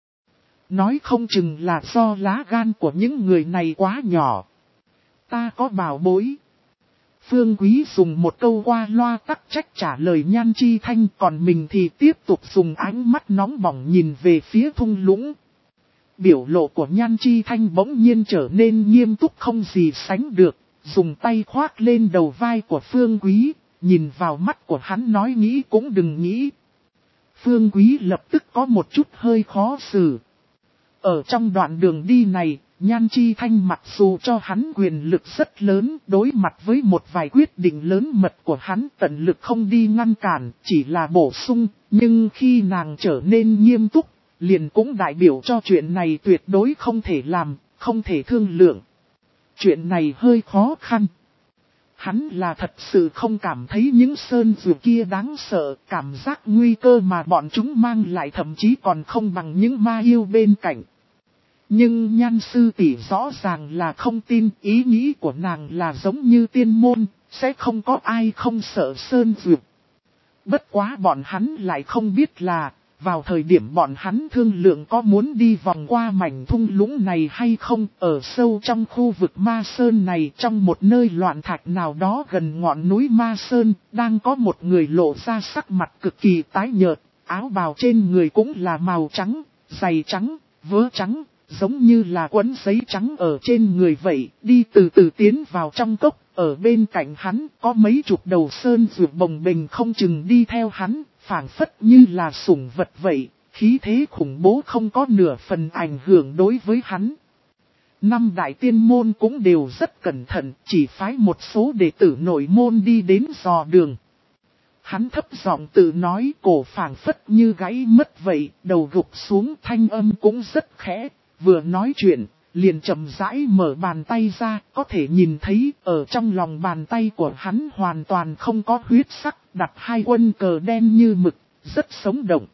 [SPEAKER 1] Nói không chừng là do lá gan của những người này quá nhỏ. Ta có bảo bối. Phương Quý dùng một câu qua loa tắc trách trả lời Nhan Chi Thanh, còn mình thì tiếp tục dùng ánh mắt nóng bỏng nhìn về phía thung lũng. Biểu lộ của Nhan Chi Thanh bỗng nhiên trở nên nghiêm túc không gì sánh được, dùng tay khoác lên đầu vai của Phương Quý, nhìn vào mắt của hắn nói nghĩ cũng đừng nghĩ. Phương Quý lập tức có một chút hơi khó xử. Ở trong đoạn đường đi này, Nhan Chi Thanh mặc dù cho hắn quyền lực rất lớn, đối mặt với một vài quyết định lớn mật của hắn tận lực không đi ngăn cản, chỉ là bổ sung, nhưng khi nàng trở nên nghiêm túc, liền cũng đại biểu cho chuyện này tuyệt đối không thể làm, không thể thương lượng. Chuyện này hơi khó khăn. Hắn là thật sự không cảm thấy những sơn dược kia đáng sợ, cảm giác nguy cơ mà bọn chúng mang lại thậm chí còn không bằng những ma yêu bên cạnh. Nhưng Nhan sư tỷ rõ ràng là không tin, ý nghĩ của nàng là giống như tiên môn, sẽ không có ai không sợ sơn dược. Bất quá bọn hắn lại không biết là, vào thời điểm bọn hắn thương lượng có muốn đi vòng qua mảnh thung lũng này hay không, ở sâu trong khu vực Ma Sơn này, trong một nơi loạn thạch nào đó gần ngọn núi Ma Sơn, đang có một người lộ ra sắc mặt cực kỳ tái nhợt, áo bào trên người cũng là màu trắng, giày trắng, vớ trắng, giống như là quấn giấy trắng ở trên người vậy, đi từ từ tiến vào trong cốc, ở bên cạnh hắn có mấy chục đầu sơn dược bồng bềnh không chừng đi theo hắn. Phảng phất như là sủng vật vậy, khí thế khủng bố không có nửa phần ảnh hưởng đối với hắn. Năm đại tiên môn cũng đều rất cẩn thận, chỉ phái một số đệ tử nội môn đi đến dò đường. Hắn thấp giọng tự nói, cổ phảng phất như gãy mất vậy, đầu gục xuống, thanh âm cũng rất khẽ, vừa nói chuyện, liền chậm rãi mở bàn tay ra, có thể nhìn thấy ở trong lòng bàn tay của hắn hoàn toàn không có huyết sắc, đặt hai quân cờ đen như mực, rất sống động.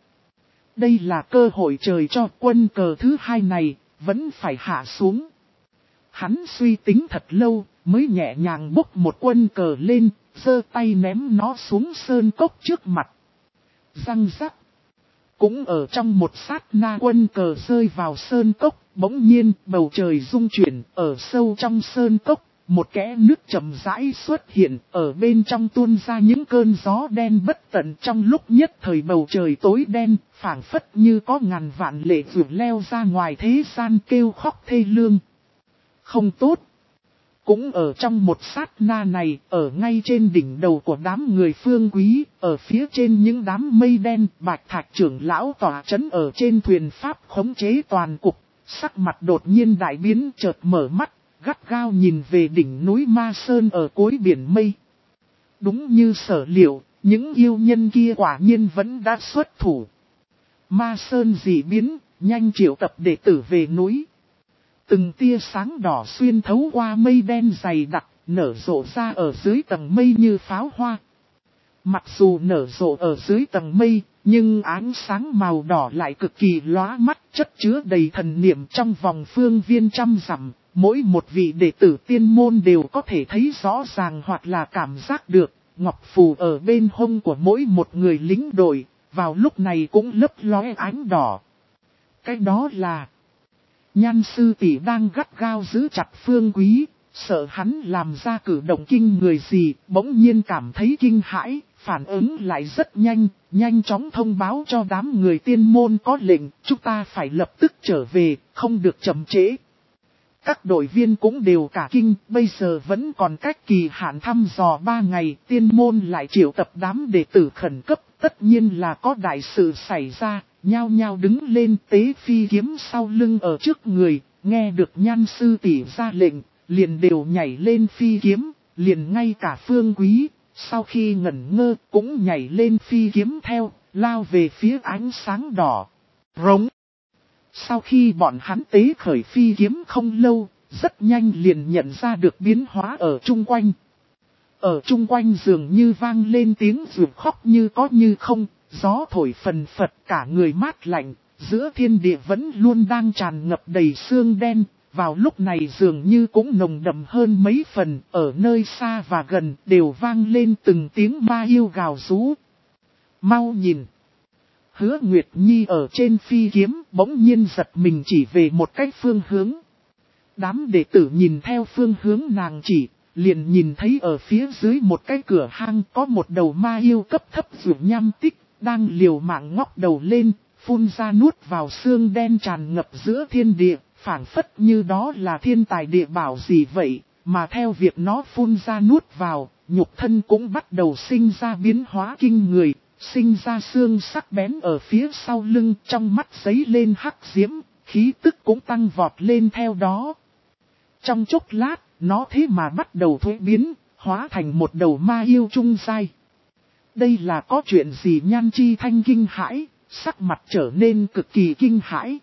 [SPEAKER 1] Đây là cơ hội trời cho quân cờ thứ hai này, vẫn phải hạ xuống. Hắn suy tính thật lâu, mới nhẹ nhàng bốc một quân cờ lên, giơ tay ném nó xuống sơn cốc trước mặt. Răng rắc. Cũng ở trong một sát na quân cờ rơi vào sơn cốc, bỗng nhiên bầu trời rung chuyển, ở sâu trong sơn cốc, một kẽ nước chậm rãi xuất hiện, ở bên trong tuôn ra những cơn gió đen bất tận. Trong lúc nhất thời bầu trời tối đen, phảng phất như có ngàn vạn lệ vượt leo ra ngoài thế gian kêu khóc thê lương. Không tốt. Cũng ở trong một sát na này, ở ngay trên đỉnh đầu của đám người Phương Quý, ở phía trên những đám mây đen, Bạch Thạch trưởng lão tỏa chấn ở trên thuyền pháp khống chế toàn cục, sắc mặt đột nhiên đại biến, chợt mở mắt, gắt gao nhìn về đỉnh núi Ma Sơn ở cuối biển mây. Đúng như sở liệu, những yêu nhân kia quả nhiên vẫn đã xuất thủ. Ma Sơn dị biến, nhanh triệu tập đệ tử về núi. Từng tia sáng đỏ xuyên thấu qua mây đen dày đặc, nở rộ ra ở dưới tầng mây như pháo hoa. Mặc dù nở rộ ở dưới tầng mây, nhưng ánh sáng màu đỏ lại cực kỳ lóa mắt, chất chứa đầy thần niệm trong vòng phương viên trăm dặm. Mỗi một vị đệ tử tiên môn đều có thể thấy rõ ràng hoặc là cảm giác được, ngọc phù ở bên hông của mỗi một người lính đội, vào lúc này cũng lấp lóe ánh đỏ. Cái đó là... Nhan sư tỷ đang gắt gao giữ chặt Phương Quý, sợ hắn làm ra cử động kinh người gì, bỗng nhiên cảm thấy kinh hãi, phản ứng lại rất nhanh, nhanh chóng thông báo cho đám người tiên môn có lệnh, chúng ta phải lập tức trở về, không được chậm trễ. Các đội viên cũng đều cả kinh, bây giờ vẫn còn cách kỳ hạn thăm dò ba ngày, tiên môn lại triệu tập đám đệ tử khẩn cấp, tất nhiên là có đại sự xảy ra. Nhao nhao đứng lên, tế phi kiếm sau lưng ở trước người, nghe được Nhan sư tỷ ra lệnh, liền đều nhảy lên phi kiếm, liền ngay cả Phương Quý, sau khi ngẩn ngơ cũng nhảy lên phi kiếm theo, lao về phía ánh sáng đỏ. Rống! Sau khi bọn hắn tế khởi phi kiếm không lâu, rất nhanh liền nhận ra được biến hóa ở chung quanh. Ở chung quanh dường như vang lên tiếng ruột khóc như có như không. Gió thổi phần phật, cả người mát lạnh, giữa thiên địa vẫn luôn đang tràn ngập đầy sương đen, vào lúc này dường như cũng nồng đậm hơn mấy phần, ở nơi xa và gần đều vang lên từng tiếng ma yêu gào rú. Mau nhìn! Hứa Nguyệt Nhi ở trên phi kiếm bỗng nhiên giật mình chỉ về một cách phương hướng. Đám đệ tử nhìn theo phương hướng nàng chỉ, liền nhìn thấy ở phía dưới một cái cửa hang có một đầu ma yêu cấp thấp rượu nham tích. Đang liều mạng ngóc đầu lên, phun ra nuốt vào xương đen tràn ngập giữa thiên địa, phảng phất như đó là thiên tài địa bảo gì vậy, mà theo việc nó phun ra nuốt vào, nhục thân cũng bắt đầu sinh ra biến hóa kinh người, sinh ra xương sắc bén ở phía sau lưng, trong mắt giấy lên hắc diễm, khí tức cũng tăng vọt lên theo đó. Trong chốc lát, nó thế mà bắt đầu thuế biến, hóa thành một đầu ma yêu trung giai. Đây là có chuyện gì? Nhan Chi Thanh kinh hãi, sắc mặt trở nên cực kỳ kinh hãi.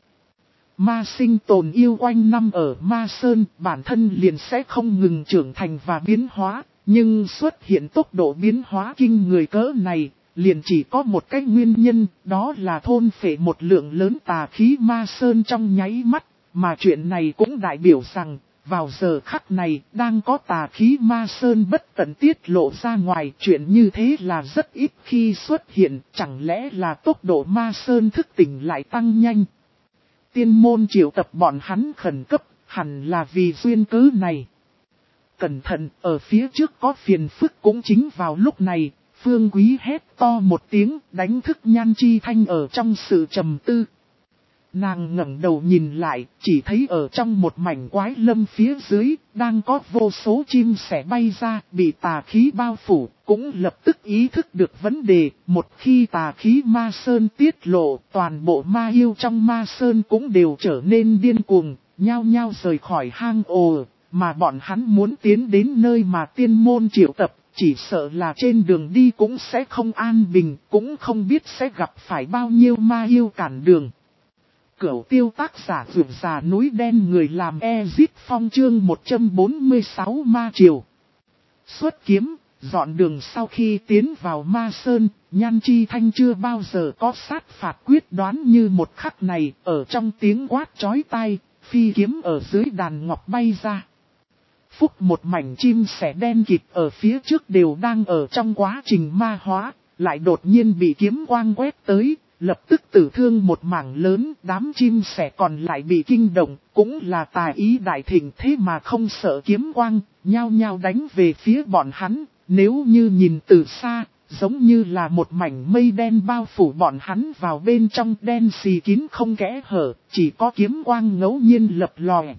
[SPEAKER 1] Ma sinh tồn yêu quanh năm ở Ma Sơn, bản thân liền sẽ không ngừng trưởng thành và biến hóa, nhưng xuất hiện tốc độ biến hóa kinh người cỡ này, liền chỉ có một cái nguyên nhân, đó là thôn phệ một lượng lớn tà khí Ma Sơn trong nháy mắt, mà chuyện này cũng đại biểu rằng, vào giờ khắc này, đang có tà khí Ma Sơn bất tận tiết lộ ra ngoài, chuyện như thế là rất ít khi xuất hiện, chẳng lẽ là tốc độ Ma Sơn thức tỉnh lại tăng nhanh. Tiên môn triệu tập bọn hắn khẩn cấp, hẳn là vì duyên cớ này. Cẩn thận, ở phía trước có phiền phức. Cũng chính vào lúc này, Phương Quý hét to một tiếng, đánh thức Nhan Chi Thanh ở trong sự trầm tư. Nàng ngẩng đầu nhìn lại, chỉ thấy ở trong một mảnh quái lâm phía dưới, đang có vô số chim sẻ bay ra, bị tà khí bao phủ, cũng lập tức ý thức được vấn đề. Một khi tà khí Ma Sơn tiết lộ, toàn bộ ma yêu trong Ma Sơn cũng đều trở nên điên cuồng, nhao nhao rời khỏi hang ổ, mà bọn hắn muốn tiến đến nơi mà tiên môn triệu tập, chỉ sợ là trên đường đi cũng sẽ không an bình, cũng không biết sẽ gặp phải bao nhiêu ma yêu cản đường. Cửu tiêu tác giả vượt già núi đen người làm Ezit Phong chương một trăm bốn mươi sáu Ma Triều. Xuất kiếm, dọn đường. Sau khi tiến vào Ma Sơn, Nhan Chi Thanh chưa bao giờ có sát phạt quyết đoán như một khắc này, ở trong tiếng quát chói tai, phi kiếm ở dưới đàn ngọc bay ra. Phúc một mảnh chim sẻ đen kịt ở phía trước đều đang ở trong quá trình ma hóa, lại đột nhiên bị kiếm quang quét tới. Lập tức tử thương một mảng lớn, đám chim sẻ còn lại bị kinh động, cũng là tà ý đại thịnh thế mà không sợ kiếm quang, nhao nhao đánh về phía bọn hắn. Nếu như nhìn từ xa, giống như là một mảnh mây đen bao phủ bọn hắn vào bên trong, đen xì kín không kẽ hở, chỉ có kiếm quang ngẫu nhiên lập lòe.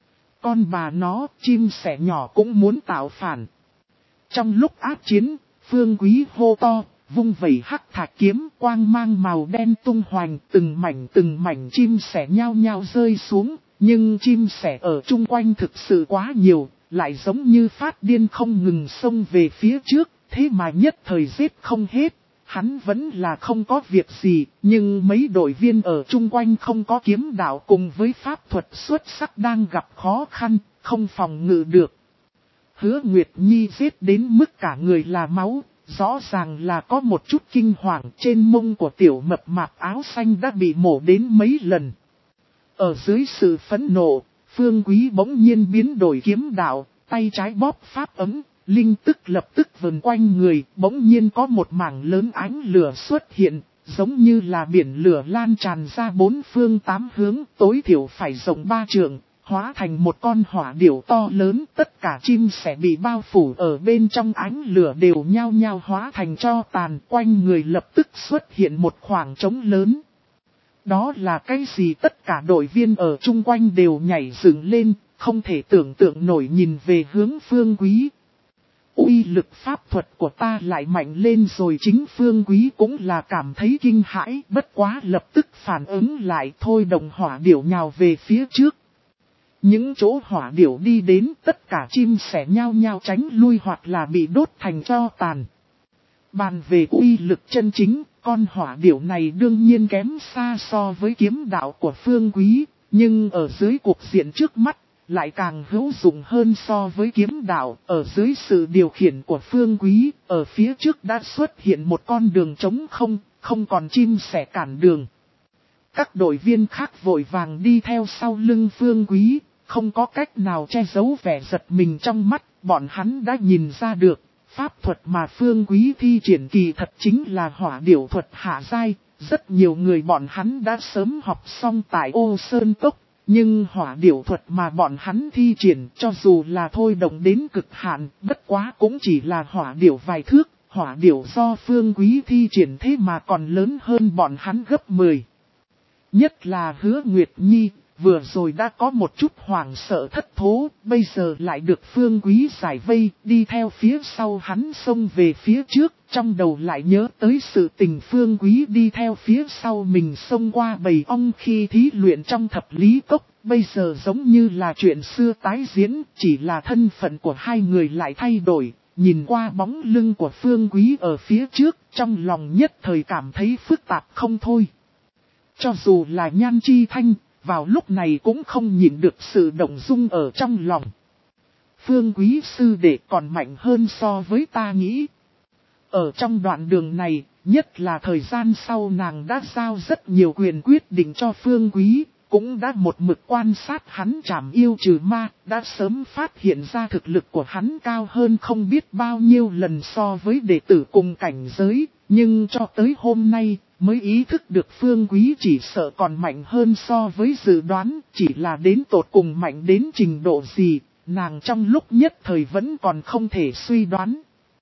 [SPEAKER 1] Con bà nó, chim sẻ nhỏ cũng muốn tạo phản. Trong lúc áp chiến, Phương Quý hô to. Vung vẩy hắc thạch kiếm, quang mang màu đen tung hoành, từng mảnh từng mảnh chim sẻ nhao nhao rơi xuống, nhưng chim sẻ ở chung quanh thực sự quá nhiều, lại giống như phát điên không ngừng xông về phía trước, thế mà nhất thời giết không hết. Hắn vẫn là không có việc gì, nhưng mấy đội viên ở chung quanh không có kiếm đạo cùng với pháp thuật xuất sắc đang gặp khó khăn, không phòng ngự được. Hứa Nguyệt Nhi giết đến mức cả người là máu. Rõ ràng là có một chút kinh hoàng, trên mông của tiểu mập mạp áo xanh đã bị mổ đến mấy lần. Ở dưới sự phẫn nộ, Phương Quý bỗng nhiên biến đổi kiếm đạo, tay trái bóp pháp ấm, linh tức lập tức vần quanh người, bỗng nhiên có một mảng lớn ánh lửa xuất hiện, giống như là biển lửa lan tràn ra bốn phương tám hướng, tối thiểu phải rộng ba trượng. Hóa thành một con hỏa điểu to lớn, tất cả chim sẽ bị bao phủ ở bên trong ánh lửa đều nhao nhao hóa thành tro tàn, quanh người lập tức xuất hiện một khoảng trống lớn. Đó là cái gì? Tất cả đội viên ở chung quanh đều nhảy dựng lên, không thể tưởng tượng nổi nhìn về hướng Phương Quý. Uy lực pháp thuật của ta lại mạnh lên rồi. Chính Phương Quý cũng là cảm thấy kinh hãi, bất quá lập tức phản ứng lại, thôi đồng hỏa điểu nhào về phía trước. Những chỗ hỏa điểu đi đến, tất cả chim sẻ nhao nhao tránh lui hoặc là bị đốt thành tro tàn. Bàn về uy lực chân chính, con hỏa điểu này đương nhiên kém xa so với kiếm đạo của Phương Quý, nhưng ở dưới cuộc diện trước mắt, lại càng hữu dụng hơn so với kiếm đạo. Ở dưới sự điều khiển của Phương Quý, ở phía trước đã xuất hiện một con đường trống không, không còn chim sẻ cản đường. Các đội viên khác vội vàng đi theo sau lưng Phương Quý. Không có cách nào che giấu vẻ giật mình trong mắt, bọn hắn đã nhìn ra được, pháp thuật mà Phương Quý thi triển kỳ thật chính là hỏa điểu thuật hạ giai, rất nhiều người bọn hắn đã sớm học xong tại Ô Sơn Cốc, nhưng hỏa điểu thuật mà bọn hắn thi triển cho dù là thôi động đến cực hạn, bất quá cũng chỉ là hỏa điểu vài thước, hỏa điểu do Phương Quý thi triển thế mà còn lớn hơn bọn hắn gấp mười. Nhất là Hứa Nguyệt Nhi, vừa rồi đã có một chút hoảng sợ thất thố, bây giờ lại được Phương Quý giải vây, đi theo phía sau hắn xông về phía trước, trong đầu lại nhớ tới sự tình Phương Quý đi theo phía sau mình xông qua bầy ong khi thí luyện trong thập lý cốc, bây giờ giống như là chuyện xưa tái diễn, chỉ là thân phận của hai người lại thay đổi, nhìn qua bóng lưng của Phương Quý ở phía trước, trong lòng nhất thời cảm thấy phức tạp không thôi. Cho dù là Nhan Chi Thanh, vào lúc này cũng không nhịn được sự động dung ở trong lòng. Phương Quý sư đệ còn mạnh hơn so với ta nghĩ. Ở trong đoạn đường này, nhất là thời gian sau nàng đã giao rất nhiều quyền quyết định cho Phương Quý, cũng đã một mực quan sát hắn trảm yêu trừ ma, đã sớm phát hiện ra thực lực của hắn cao hơn không biết bao nhiêu lần so với đệ tử cùng cảnh giới, nhưng cho tới hôm nay, mới ý thức được Phương Quý chỉ sợ còn mạnh hơn so với dự đoán, chỉ là đến tột cùng mạnh đến trình độ gì, nàng trong lúc nhất thời vẫn còn không thể suy đoán.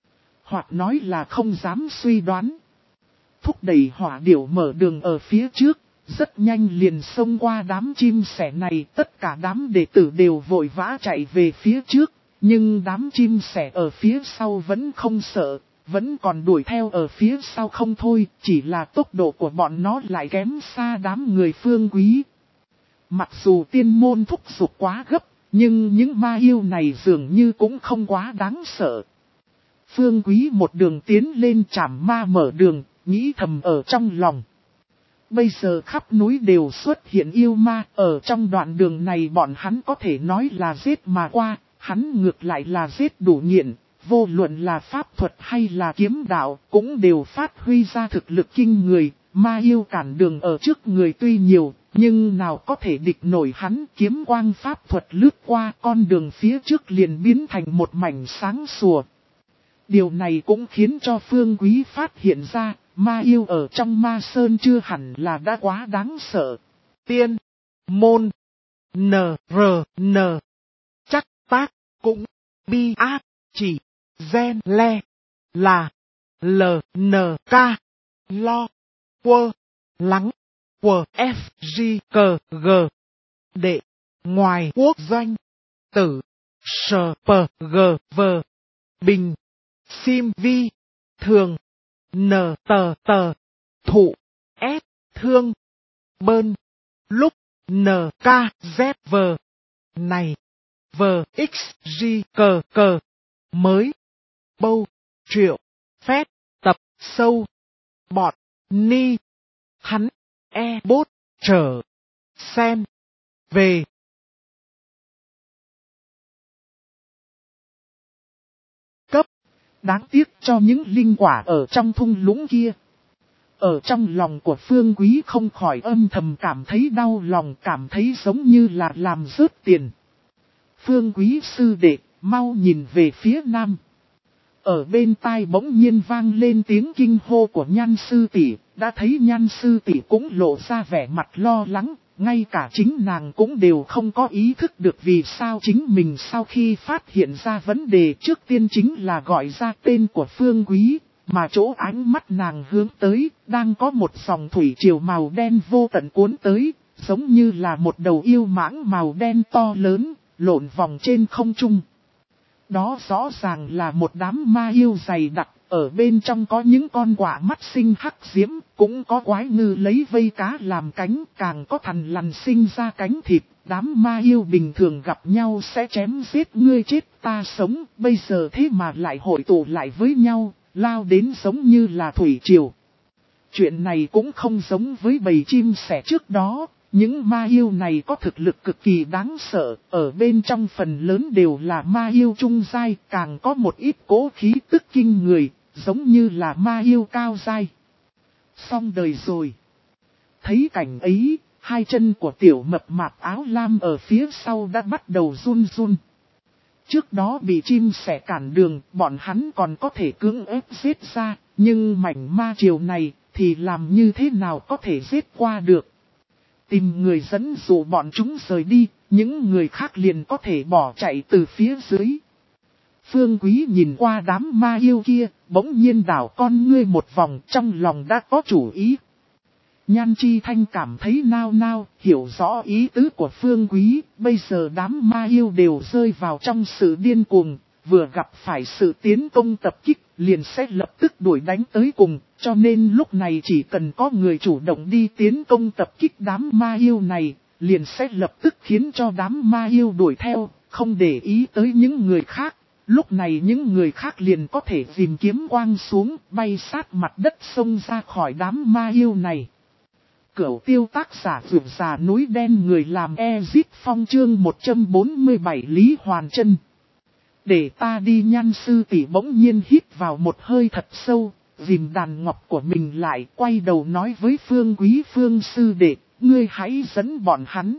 [SPEAKER 1] Hoặc nói là không dám suy đoán. Thúc đẩy hỏa điểu mở đường ở phía trước, rất nhanh liền xông qua đám chim sẻ này, tất cả đám đệ tử đều vội vã chạy về phía trước, nhưng đám chim sẻ ở phía sau vẫn không sợ. Vẫn còn đuổi theo ở phía sau không thôi, chỉ là tốc độ của bọn nó lại kém xa đám người Phương Quý. Mặc dù tiên môn thúc giục quá gấp, nhưng những ma yêu này dường như cũng không quá đáng sợ. Phương Quý một đường tiến lên trảm ma mở đường, nghĩ thầm ở trong lòng. Bây giờ khắp núi đều xuất hiện yêu ma, ở trong đoạn đường này bọn hắn có thể nói là giết mà qua, hắn ngược lại là giết đủ nghiện. Vô luận là pháp thuật hay là kiếm đạo cũng đều phát huy ra thực lực kinh người, ma yêu cản đường ở trước người tuy nhiều, nhưng nào có thể địch nổi hắn kiếm quang pháp thuật lướt qua con đường phía trước liền biến thành một mảnh sáng sủa. Điều này cũng khiến cho Phương Quý phát hiện ra, ma yêu ở trong ma sơn chưa hẳn là đã quá đáng sợ. Tiên, môn, nờ, rờ, nờ, chắc tác, cũng, bi ác, chỉ. Gen le là L N K lo quơ lắng quơ F G cờ G đệ ngoài quốc doanh tử sờ pờ G V bình sim vi thường n tờ tờ thụ S thương bơn lúc N K Z V này V X G cờ cờ mới bâu, triệu, phép, tập, sâu, bọt, ni, hắn, e, bốt, trở, sen, về. Cấp, đáng tiếc cho những linh quả ở trong thung lũng kia. Ở trong lòng của Phương Quý không khỏi âm thầm cảm thấy đau lòng, cảm thấy giống như là làm rớt tiền. Phương Quý sư đệ, mau nhìn về phía nam. Ở bên tai bỗng nhiên vang lên tiếng kinh hô của Nhan sư tỷ, đã thấy Nhan sư tỷ cũng lộ ra vẻ mặt lo lắng, ngay cả chính nàng cũng đều không có ý thức được vì sao chính mình sau khi phát hiện ra vấn đề trước tiên chính là gọi ra tên của Phương Quý, mà chỗ ánh mắt nàng hướng tới, đang có một dòng thủy triều màu đen vô tận cuốn tới, giống như là một đầu yêu mãng màu đen to lớn, lộn vòng trên không trung. Đó rõ ràng là một đám ma yêu dày đặc, ở bên trong có những con quạ mắt sinh hắc diễm, cũng có quái ngư lấy vây cá làm cánh, càng có thằn lằn sinh ra cánh thịt. Đám ma yêu bình thường gặp nhau sẽ chém giết ngươi chết ta sống, bây giờ thế mà lại hội tụ lại với nhau, lao đến giống như là thủy triều. Chuyện này cũng không giống với bầy chim sẻ trước đó. Những ma yêu này có thực lực cực kỳ đáng sợ, ở bên trong phần lớn đều là ma yêu trung giai, càng có một ít cố khí tức kinh người, giống như là ma yêu cao giai. Xong đời rồi. Thấy cảnh ấy, hai chân của tiểu mập mạp áo lam ở phía sau đã bắt đầu run run. Trước đó bị chim sẻ cản đường, bọn hắn còn có thể cưỡng ép giết ra, nhưng mảnh ma triều này thì làm như thế nào có thể giết qua được. Tìm người dẫn dụ bọn chúng rời đi, những người khác liền có thể bỏ chạy từ phía dưới. Phương Quý nhìn qua đám ma yêu kia, bỗng nhiên đảo con ngươi một vòng, trong lòng đã có chủ ý. Nhan Chi Thanh cảm thấy nao nao, hiểu rõ ý tứ của Phương Quý, bây giờ đám ma yêu đều rơi vào trong sự điên cuồng, vừa gặp phải sự tiến công tập kích, liền sẽ lập tức đuổi đánh tới cùng, cho nên lúc này chỉ cần có người chủ động đi tiến công tập kích đám ma yêu này, liền sẽ lập tức khiến cho đám ma yêu đuổi theo, không để ý tới những người khác. Lúc này những người khác liền có thể tìm kiếm quang xuống, bay sát mặt đất xông ra khỏi đám ma yêu này. Cửu tiêu tác giả vượt già núi đen người làm Ezip Phong chương một trăm bốn mươi bảy Lý Hoàn Chân. Để ta đi. Nhan sư tỷ bỗng nhiên hít vào một hơi thật sâu, ghim đàn ngọc của mình lại, quay đầu nói với Phương Quý: Phương sư đệ, ngươi hãy dẫn bọn hắn.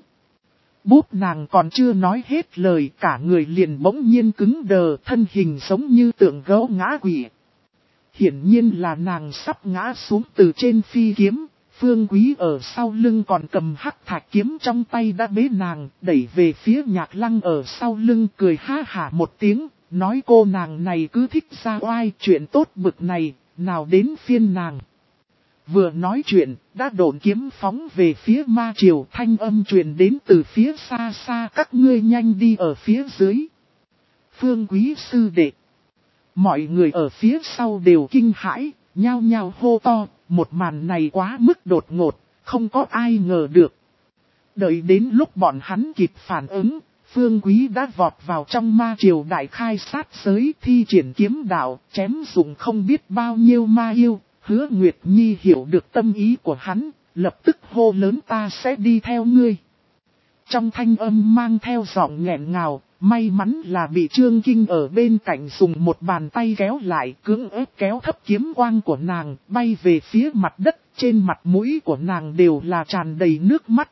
[SPEAKER 1] Bốp nàng còn chưa nói hết lời, cả người liền bỗng nhiên cứng đờ, thân hình giống như tượng gấu ngã quỵ. Hiển nhiên là nàng sắp ngã xuống từ trên phi kiếm. Phương Quý ở sau lưng còn cầm hắc thạch kiếm trong tay đã bế nàng, đẩy về phía Nhạc Lăng ở sau lưng, cười ha hả một tiếng, nói cô nàng này cứ thích ra oai, chuyện tốt bực này, nào đến phiên nàng. Vừa nói chuyện, đã độn kiếm phóng về phía ma triều, thanh âm truyền đến từ phía xa xa: các ngươi nhanh đi ở phía dưới. Phương Quý sư đệ. Mọi người ở phía sau đều kinh hãi, nhao nhao hô to, một màn này quá mức đột ngột, không có ai ngờ được. Đợi đến lúc bọn hắn kịp phản ứng, Phương Quý đã vọt vào trong ma triều đại khai sát giới, thi triển kiếm đạo, chém dụng không biết bao nhiêu ma yêu. Hứa Nguyệt Nhi hiểu được tâm ý của hắn, lập tức hô lớn: ta sẽ đi theo ngươi. Trong thanh âm mang theo giọng nghẹn ngào, may mắn là bị Trương Kinh ở bên cạnh dùng một bàn tay kéo lại, cưỡng ép kéo thấp kiếm quang của nàng, bay về phía mặt đất, trên mặt mũi của nàng đều là tràn đầy nước mắt.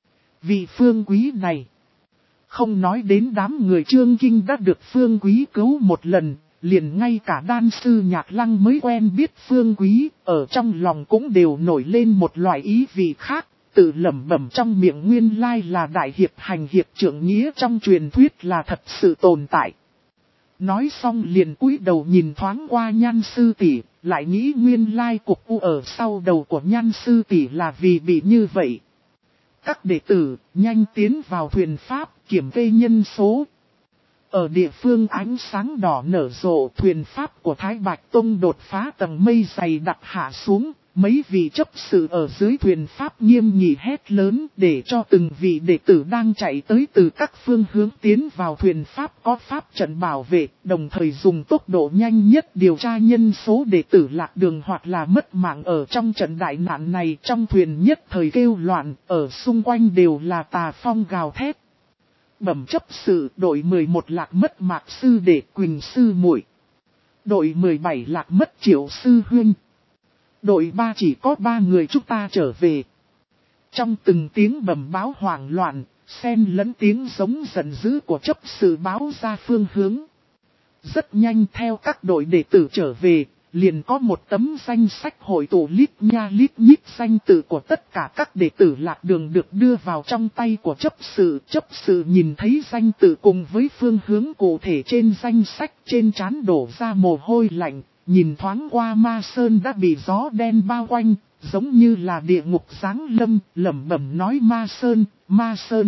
[SPEAKER 1] Vị Phương Quý này, không nói đến đám người Trương Kinh đã được Phương Quý cứu một lần, liền ngay cả đan sư Nhạc Lăng mới quen biết Phương Quý, ở trong lòng cũng đều nổi lên một loại ý vị khác, tự lẩm bẩm trong miệng nguyên lai là đại hiệp hành hiệp trưởng nghĩa trong truyền thuyết là thật sự tồn tại. Nói xong liền cúi đầu nhìn thoáng qua Nhan sư tỷ, lại nghĩ nguyên lai cục u ở sau đầu của Nhan sư tỷ là vì bị như vậy. Các đệ tử nhanh tiến vào thuyền pháp, kiểm kê nhân số. Ở địa phương ánh sáng đỏ nở rộ, thuyền pháp của Thái Bạch Tông đột phá tầng mây dày đặc hạ xuống, mấy vị chấp sự ở dưới thuyền pháp nghiêm nghị hét lớn để cho từng vị đệ tử đang chạy tới từ các phương hướng tiến vào thuyền pháp có pháp trận bảo vệ, đồng thời dùng tốc độ nhanh nhất điều tra nhân số đệ tử lạc đường hoặc là mất mạng ở trong trận đại nạn này. Trong thuyền nhất thời kêu loạn, ở xung quanh đều là tà phong gào thét. Bẩm chấp sự, đội mười một lạc mất Mạc sư đệ Quỳnh sư muội. Đội mười bảy lạc mất Triệu sư huynh. Đội ba chỉ có ba người chúng ta trở về. Trong từng tiếng bẩm báo hoảng loạn, xen lẫn tiếng giống giận dữ của chấp sự báo ra phương hướng. Rất nhanh theo các đội đệ tử trở về, liền có một tấm danh sách hội tụ lít nha lít nhít danh tự của tất cả các đệ tử lạc đường được đưa vào trong tay của chấp sự. Chấp sự nhìn thấy danh tự cùng với phương hướng cụ thể trên danh sách, trên trán đổ ra mồ hôi lạnh, nhìn thoáng qua ma sơn đã bị gió đen bao quanh, giống như là địa ngục giáng lâm, lẩm bẩm nói: ma sơn, ma sơn.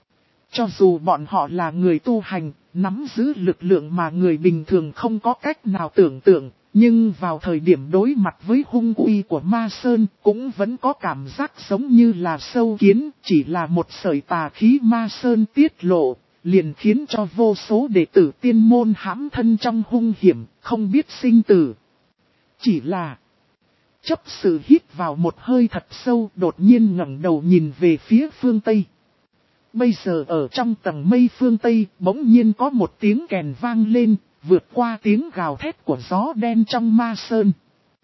[SPEAKER 1] Cho dù bọn họ là người tu hành, nắm giữ lực lượng mà người bình thường không có cách nào tưởng tượng, nhưng vào thời điểm đối mặt với hung uy của ma sơn cũng vẫn có cảm giác giống như là sâu kiến, chỉ là một sợi tà khí ma sơn tiết lộ, liền khiến cho vô số đệ tử tiên môn hãm thân trong hung hiểm, không biết sinh tử. Chỉ là chấp sự hít vào một hơi thật sâu, đột nhiên ngẩng đầu nhìn về phía phương Tây. Bây giờ ở trong tầng mây phương Tây, bỗng nhiên có một tiếng kèn vang lên, vượt qua tiếng gào thét của gió đen trong ma sơn.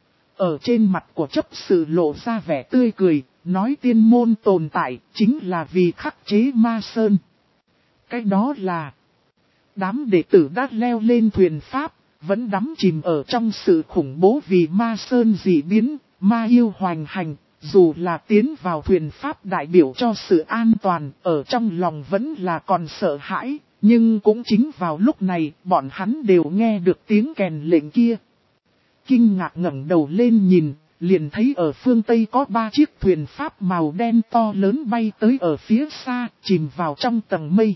[SPEAKER 1] Ở trên mặt của chấp sự lộ ra vẻ tươi cười, nói: tiên môn tồn tại chính là vì khắc chế ma sơn. Cái đó là đám đệ tử đã leo lên thuyền pháp, vẫn đắm chìm ở trong sự khủng bố vì ma sơn dị biến, ma yêu hoành hành. Dù là tiến vào thuyền pháp đại biểu cho sự an toàn, ở trong lòng vẫn là còn sợ hãi, nhưng cũng chính vào lúc này, bọn hắn đều nghe được tiếng kèn lệnh kia. Kinh ngạc ngẩng đầu lên nhìn, liền thấy ở phương Tây có ba chiếc thuyền pháp màu đen to lớn bay tới ở phía xa, chìm vào trong tầng mây.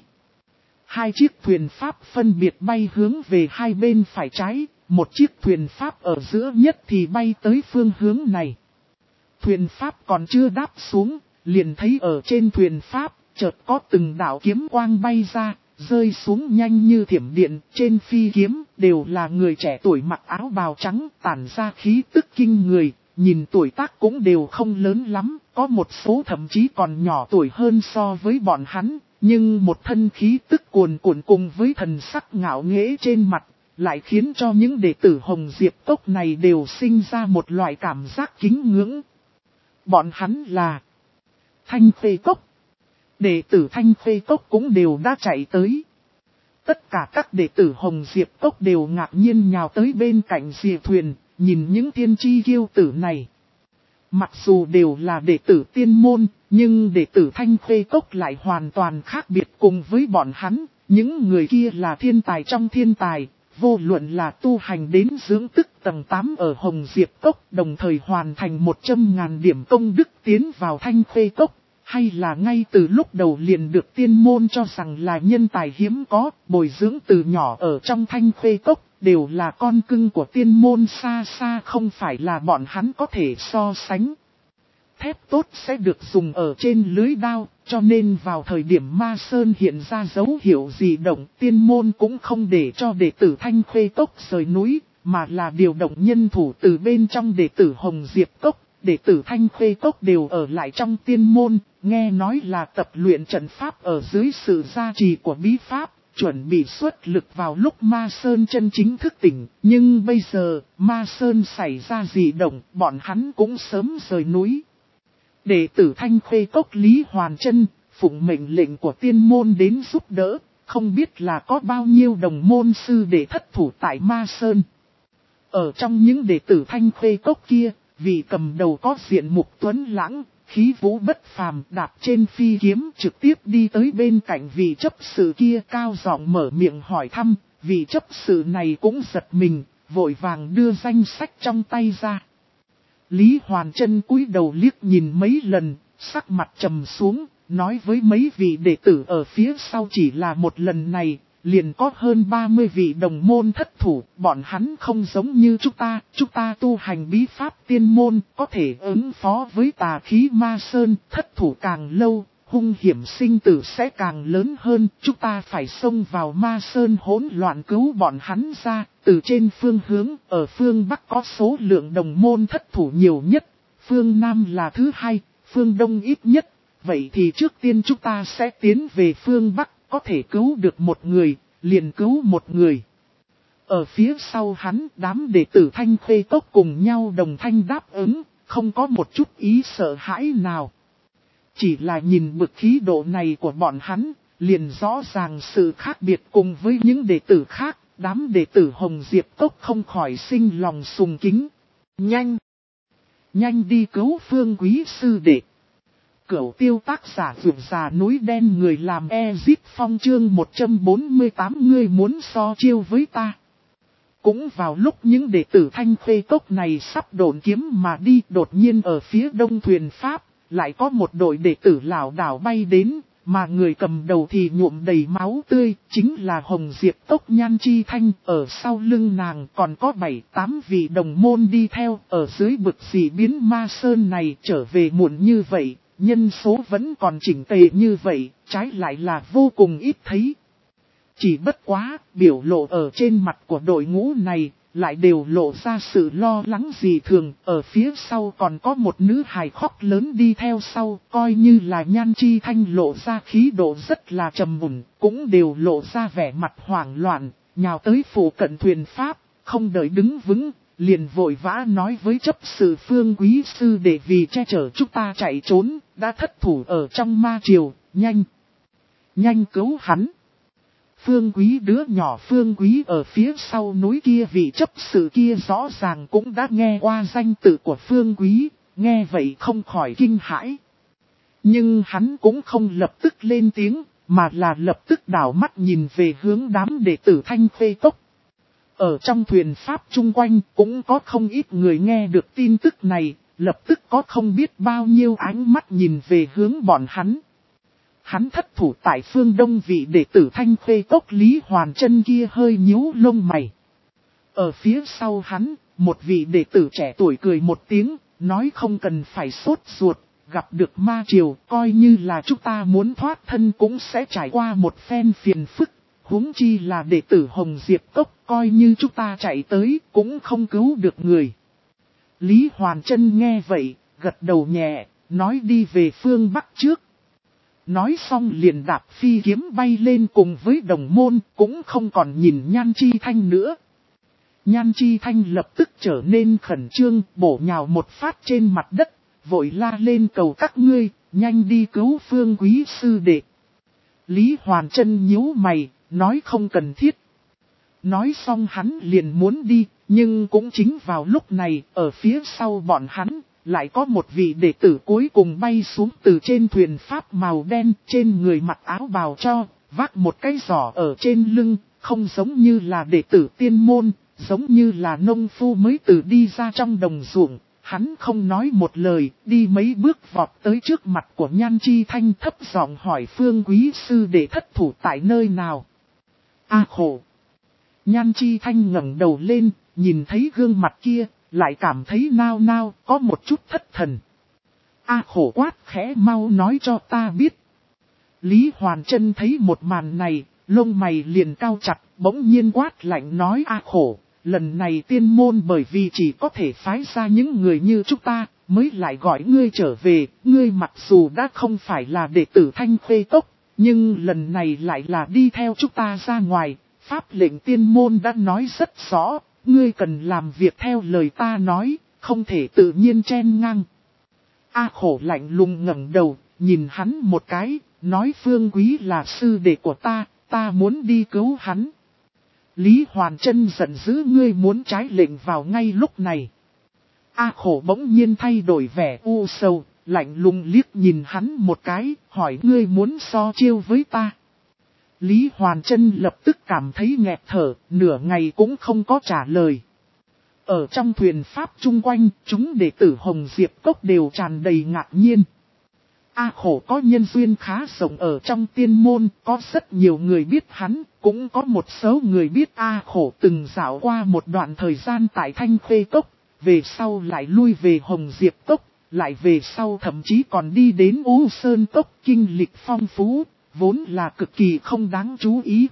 [SPEAKER 1] Hai chiếc thuyền pháp phân biệt bay hướng về hai bên phải trái, một chiếc thuyền pháp ở giữa nhất thì bay tới phương hướng này. Thuyền pháp còn chưa đáp xuống, liền thấy ở trên thuyền pháp, chợt có từng đạo kiếm quang bay ra, rơi xuống nhanh như thiểm điện, trên phi kiếm đều là người trẻ tuổi mặc áo bào trắng, tản ra khí tức kinh người, nhìn tuổi tác cũng đều không lớn lắm, có một số thậm chí còn nhỏ tuổi hơn so với bọn hắn, nhưng một thân khí tức cuồn cuộn cùng với thần sắc ngạo nghễ trên mặt, lại khiến cho những đệ tử Hồng Diệp Cốc này đều sinh ra một loại cảm giác kính ngưỡng. Bọn hắn là Thanh Khê Cốc. Đệ tử Thanh Khê Cốc cũng đều đã chạy tới. Tất cả các đệ tử Hồng Diệp Cốc đều ngạc nhiên nhào tới bên cạnh rìa thuyền, nhìn những tiên tri kiêu tử này. Mặc dù đều là đệ tử tiên môn, nhưng đệ tử Thanh Khê Cốc lại hoàn toàn khác biệt cùng với bọn hắn. Những người kia là thiên tài trong thiên tài, vô luận là tu hành đến dưỡng tức tầng tám ở Hồng Diệp Cốc, đồng thời hoàn thành một trăm ngàn điểm công đức tiến vào Thanh Khê Cốc. Hay là ngay từ lúc đầu liền được tiên môn cho rằng là nhân tài hiếm có, bồi dưỡng từ nhỏ ở trong Thanh Khê Cốc, đều là con cưng của tiên môn, xa xa không phải là bọn hắn có thể so sánh. Thép tốt sẽ được dùng ở trên lưới đao, cho nên vào thời điểm Ma Sơn hiện ra dấu hiệu dị động, tiên môn cũng không để cho đệ tử Thanh Khê Cốc rời núi, mà là điều động nhân thủ từ bên trong đệ tử Hồng Diệp Cốc. Đệ tử Thanh Khê Cốc đều ở lại trong tiên môn, nghe nói là tập luyện trận pháp ở dưới sự gia trì của bí pháp, chuẩn bị xuất lực vào lúc Ma Sơn chân chính thức tỉnh. Nhưng bây giờ, Ma Sơn xảy ra dị động, bọn hắn cũng sớm rời núi. Đệ tử Thanh Khê Cốc Lý Hoàn Trân, phụng mệnh lệnh của tiên môn đến giúp đỡ, không biết là có bao nhiêu đồng môn sư để thất thủ tại Ma Sơn. Ở trong những đệ tử Thanh Khê Cốc kia, vì cầm đầu có diện mục tuấn lãng, khí vũ bất phàm, đạp trên phi kiếm trực tiếp đi tới bên cạnh vị chấp sự kia, cao giọng mở miệng hỏi thăm. Vị chấp sự này cũng giật mình, vội vàng đưa danh sách trong tay ra. Lý Hoàn Trân cúi đầu liếc nhìn mấy lần, sắc mặt trầm xuống, nói với mấy vị đệ tử ở phía sau chỉ là một lần này, liền có hơn ba mươi vị đồng môn thất thủ, bọn hắn không giống như chúng ta, chúng ta tu hành bí pháp tiên môn, có thể ứng phó với tà khí Ma Sơn, thất thủ càng lâu, hung hiểm sinh tử sẽ càng lớn hơn, chúng ta phải xông vào Ma Sơn hỗn loạn cứu bọn hắn ra, từ trên phương hướng, ở phương Bắc có số lượng đồng môn thất thủ nhiều nhất, phương Nam là thứ hai, phương Đông ít nhất, vậy thì trước tiên chúng ta sẽ tiến về phương Bắc. Có thể cứu được một người, liền cứu một người. Ở phía sau hắn, đám đệ tử Thanh Khê Cốc cùng nhau đồng thanh đáp ứng, không có một chút ý sợ hãi nào. Chỉ là nhìn bực khí độ này của bọn hắn, liền rõ ràng sự khác biệt cùng với những đệ tử khác, đám đệ tử Hồng Diệp Cốc không khỏi sinh lòng sùng kính. Nhanh! Nhanh đi cứu Phương Quý sư đệ! Cửu tiêu tác giả vượt già núi đen người làm Ezit Phong chương một trăm bốn mươi tám ngươi muốn so chiêu với ta. Cũng vào lúc những đệ tử Thanh Khê Cốc này sắp độn kiếm mà đi, đột nhiên ở phía đông thuyền Pháp, lại có một đội đệ tử lảo đảo bay đến, mà người cầm đầu thì nhuộm đầy máu tươi, chính là Hồng Diệp Cốc Nhan Chi Thanh, ở sau lưng nàng còn có bảy tám vị đồng môn đi theo, ở dưới bực dị biến Ma Sơn này trở về muộn như vậy. Nhân số vẫn còn chỉnh tề như vậy, trái lại là vô cùng ít thấy. Chỉ bất quá, biểu lộ ở trên mặt của đội ngũ này, lại đều lộ ra sự lo lắng dị thường. Ở phía sau còn có một nữ hài khóc lớn đi theo sau, coi như là Nhan Chi Thanh lộ ra khí độ rất là trầm mùn, cũng đều lộ ra vẻ mặt hoảng loạn, nhào tới phủ cận thuyền Pháp, không đợi đứng vững. Liền vội vã nói với chấp sự Phương Quý sư để vì che chở chúng ta chạy trốn, đã thất thủ ở trong ma triều, nhanh, nhanh cứu hắn. Phương Quý đứa nhỏ Phương Quý ở phía sau núi kia, vị chấp sự kia rõ ràng cũng đã nghe qua danh tự của Phương Quý, nghe vậy không khỏi kinh hãi. Nhưng hắn cũng không lập tức lên tiếng, mà là lập tức đảo mắt nhìn về hướng đám đệ tử Thanh Khê Cốc. Ở trong thuyền pháp chung quanh cũng có không ít người nghe được tin tức này, lập tức có không biết bao nhiêu ánh mắt nhìn về hướng bọn hắn. Hắn thất thủ tại phương đông vị đệ tử Thanh Khê Cốc Lý Hoàn Chân kia hơi nhíu lông mày. Ở phía sau hắn, một vị đệ tử trẻ tuổi cười một tiếng, nói không cần phải sốt ruột, gặp được ma triều, coi như là chúng ta muốn thoát thân cũng sẽ trải qua một phen phiền phức. Huống chi là đệ tử Hồng Diệp Cốc, coi như chúng ta chạy tới cũng không cứu được người. Lý Hoàn Chân nghe vậy, gật đầu nhẹ, nói đi về phương Bắc trước. Nói xong liền đạp phi kiếm bay lên cùng với đồng môn, cũng không còn nhìn Nhan Chi Thanh nữa. Nhan Chi Thanh lập tức trở nên khẩn trương, bổ nhào một phát trên mặt đất, vội la lên cầu các ngươi, nhanh đi cứu Phương Quý sư đệ. Lý Hoàn Chân nhíu mày, nói không cần thiết. Nói xong hắn liền muốn đi, nhưng cũng chính vào lúc này, ở phía sau bọn hắn, lại có một vị đệ tử cuối cùng bay xuống từ trên thuyền pháp màu đen, trên người mặc áo bào cho, vác một cái giỏ ở trên lưng, không giống như là đệ tử tiên môn, giống như là nông phu mới từ đi ra trong đồng ruộng. Hắn không nói một lời, đi mấy bước vọt tới trước mặt của Nhan Chi Thanh, thấp giọng hỏi Phương Quý sư đệ thất thủ tại nơi nào. A khổ! Nhan Chi Thanh ngẩng đầu lên, nhìn thấy gương mặt kia, lại cảm thấy nao nao, có một chút thất thần. A khổ quát khẽ, mau nói cho ta biết. Lý Hoàn Chân thấy một màn này, lông mày liền cao chặt, bỗng nhiên quát lạnh nói A khổ, lần này tiên môn bởi vì chỉ có thể phái ra những người như chúng ta, mới lại gọi ngươi trở về, ngươi mặc dù đã không phải là đệ tử Thanh Khê Cốc, nhưng lần này lại là đi theo chúng ta ra ngoài, pháp lệnh tiên môn đã nói rất rõ, ngươi cần làm việc theo lời ta nói, không thể tự nhiên chen ngang. A khổ lạnh lùng ngẩng đầu, nhìn hắn một cái, nói Phương Quý là sư đệ của ta, ta muốn đi cứu hắn. Lý Hoàn Chân giận dữ, ngươi muốn trái lệnh vào ngay lúc này. A khổ bỗng nhiên thay đổi vẻ u sầu, lạnh lùng liếc nhìn hắn một cái, hỏi ngươi muốn so chiêu với ta. Lý Hoàn Chân lập tức cảm thấy nghẹt thở, nửa ngày cũng không có trả lời. Ở trong thuyền pháp chung quanh, chúng đệ tử Hồng Diệp Cốc đều tràn đầy ngạc nhiên. A khổ có nhân duyên khá rộng ở trong tiên môn, có rất nhiều người biết hắn, cũng có một số người biết A khổ từng dạo qua một đoạn thời gian tại Thanh Khê Cốc, về sau lại lui về Hồng Diệp Cốc, lại về sau thậm chí còn đi đến U Sơn Cốc, kinh lịch phong phú, vốn là cực kỳ không đáng chú ý.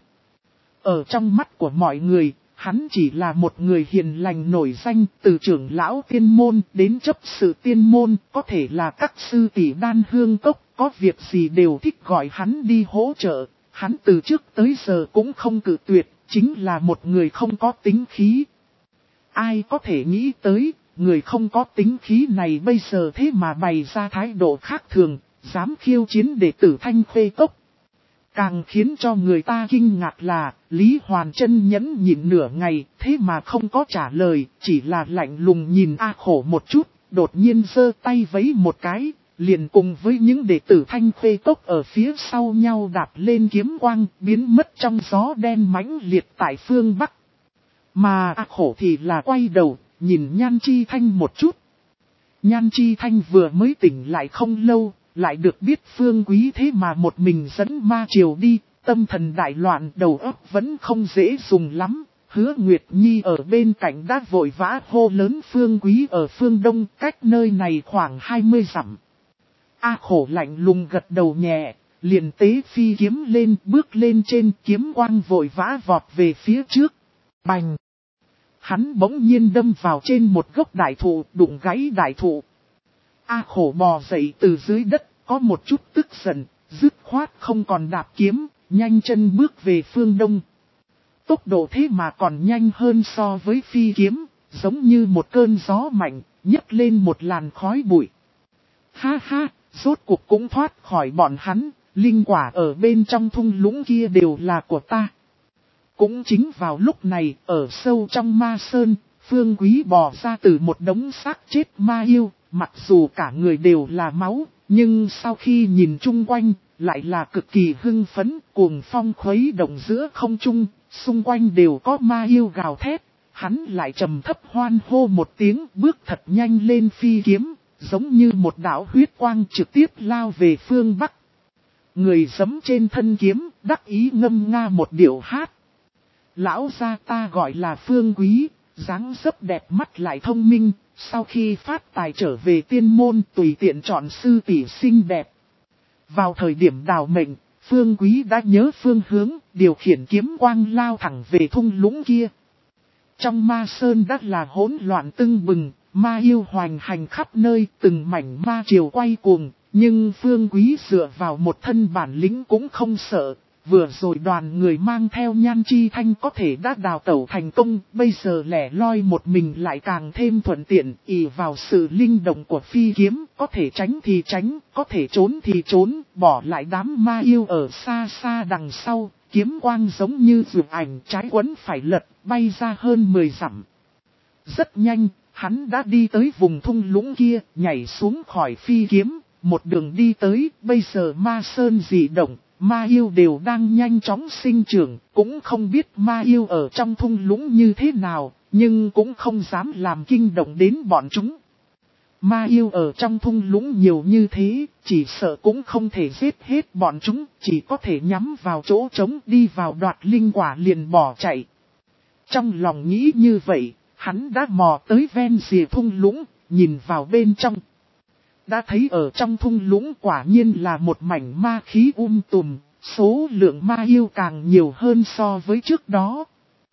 [SPEAKER 1] Ở trong mắt của mọi người, hắn chỉ là một người hiền lành nổi danh, từ trưởng lão tiên môn đến chấp sự tiên môn, có thể là các sư tỷ Đan Hương Cốc, có việc gì đều thích gọi hắn đi hỗ trợ. Hắn từ trước tới giờ cũng không cự tuyệt, chính là một người không có tính khí. Ai có thể nghĩ tới, người không có tính khí này bây giờ thế mà bày ra thái độ khác thường, dám khiêu chiến đệ tử Thanh Khê Cốc. Càng khiến cho người ta kinh ngạc là, Lý Hoàn Chân nhẫn nhịn nửa ngày, thế mà không có trả lời, chỉ là lạnh lùng nhìn A khổ một chút, đột nhiên giơ tay vẫy một cái, liền cùng với những đệ tử Thanh Khê Cốc ở phía sau nhau đạp lên kiếm quang, biến mất trong gió đen mãnh liệt tại phương Bắc. Mà A khổ thì là quay đầu, nhìn Nhan Chi Thanh một chút. Nhan Chi Thanh vừa mới tỉnh lại không lâu, lại được biết Phương Quý thế mà một mình dẫn ma triều đi, tâm thần đại loạn, đầu óc vẫn không dễ dùng lắm. Hứa Nguyệt Nhi ở bên cạnh đã vội vã hô lớn Phương Quý ở phương Đông, cách nơi này khoảng hai mươi dặm. A khổ lạnh lùng gật đầu nhẹ, liền tế phi kiếm lên, bước lên trên, kiếm quang vội vã vọt về phía trước. Bành! Hắn bỗng nhiên đâm vào trên một gốc đại thụ, đụng gãy đại thụ. A khổ bò dậy từ dưới đất, có một chút tức giận, dứt khoát không còn đạp kiếm, nhanh chân bước về phương Đông. Tốc độ thế mà còn nhanh hơn so với phi kiếm, giống như một cơn gió mạnh, nhấc lên một làn khói bụi. Ha ha, rốt cuộc cũng thoát khỏi bọn hắn, linh quả ở bên trong thung lũng kia đều là của ta. Cũng chính vào lúc này, ở sâu trong ma sơn, Phương Quý bò ra từ một đống xác chết ma yêu, mặc dù cả người đều là máu, nhưng sau khi nhìn chung quanh, lại là cực kỳ hưng phấn, cuồng phong khuấy động giữa không trung, xung quanh đều có ma yêu gào thét, hắn lại trầm thấp hoan hô một tiếng, bước thật nhanh lên phi kiếm, giống như một đạo huyết quang trực tiếp lao về phương Bắc. Người giẫm trên thân kiếm, đắc ý ngâm nga một điệu hát. Lão gia ta gọi là Phương Quý, dáng dấp đẹp mắt lại thông minh, sau khi phát tài trở về tiên môn tùy tiện chọn sư tỷ xinh đẹp. Vào thời điểm đào mệnh, Phương Quý đã nhớ phương hướng, điều khiển kiếm quang lao thẳng về thung lũng kia. Trong ma sơn đã là hỗn loạn tưng bừng, ma yêu hoành hành khắp nơi, từng mảnh ma triều quay cuồng, nhưng Phương Quý dựa vào một thân bản lĩnh cũng không sợ. Vừa rồi đoàn người mang theo Nhan Chi Thanh có thể đã đào tẩu thành công, bây giờ lẻ loi một mình lại càng thêm thuận tiện, ỷ vào sự linh động của phi kiếm, có thể tránh thì tránh, có thể trốn thì trốn, bỏ lại đám ma yêu ở xa xa đằng sau, kiếm quang giống như vượt ảnh trái quấn phải lật, bay ra hơn mười dặm. Rất nhanh, hắn đã đi tới vùng thung lũng kia, nhảy xuống khỏi phi kiếm, một đường đi tới, bây giờ ma sơn dị động. Ma yêu đều đang nhanh chóng sinh trưởng, cũng không biết ma yêu ở trong thung lũng như thế nào, nhưng cũng không dám làm kinh động đến bọn chúng. Ma yêu ở trong thung lũng nhiều như thế, chỉ sợ cũng không thể giết hết bọn chúng, chỉ có thể nhắm vào chỗ trống đi vào đoạt linh quả liền bỏ chạy. Trong lòng nghĩ như vậy, hắn đã mò tới ven rìa thung lũng, nhìn vào bên trong. Đã thấy ở trong thung lũng quả nhiên là một mảnh ma khí um tùm, số lượng ma yêu càng nhiều hơn so với trước đó.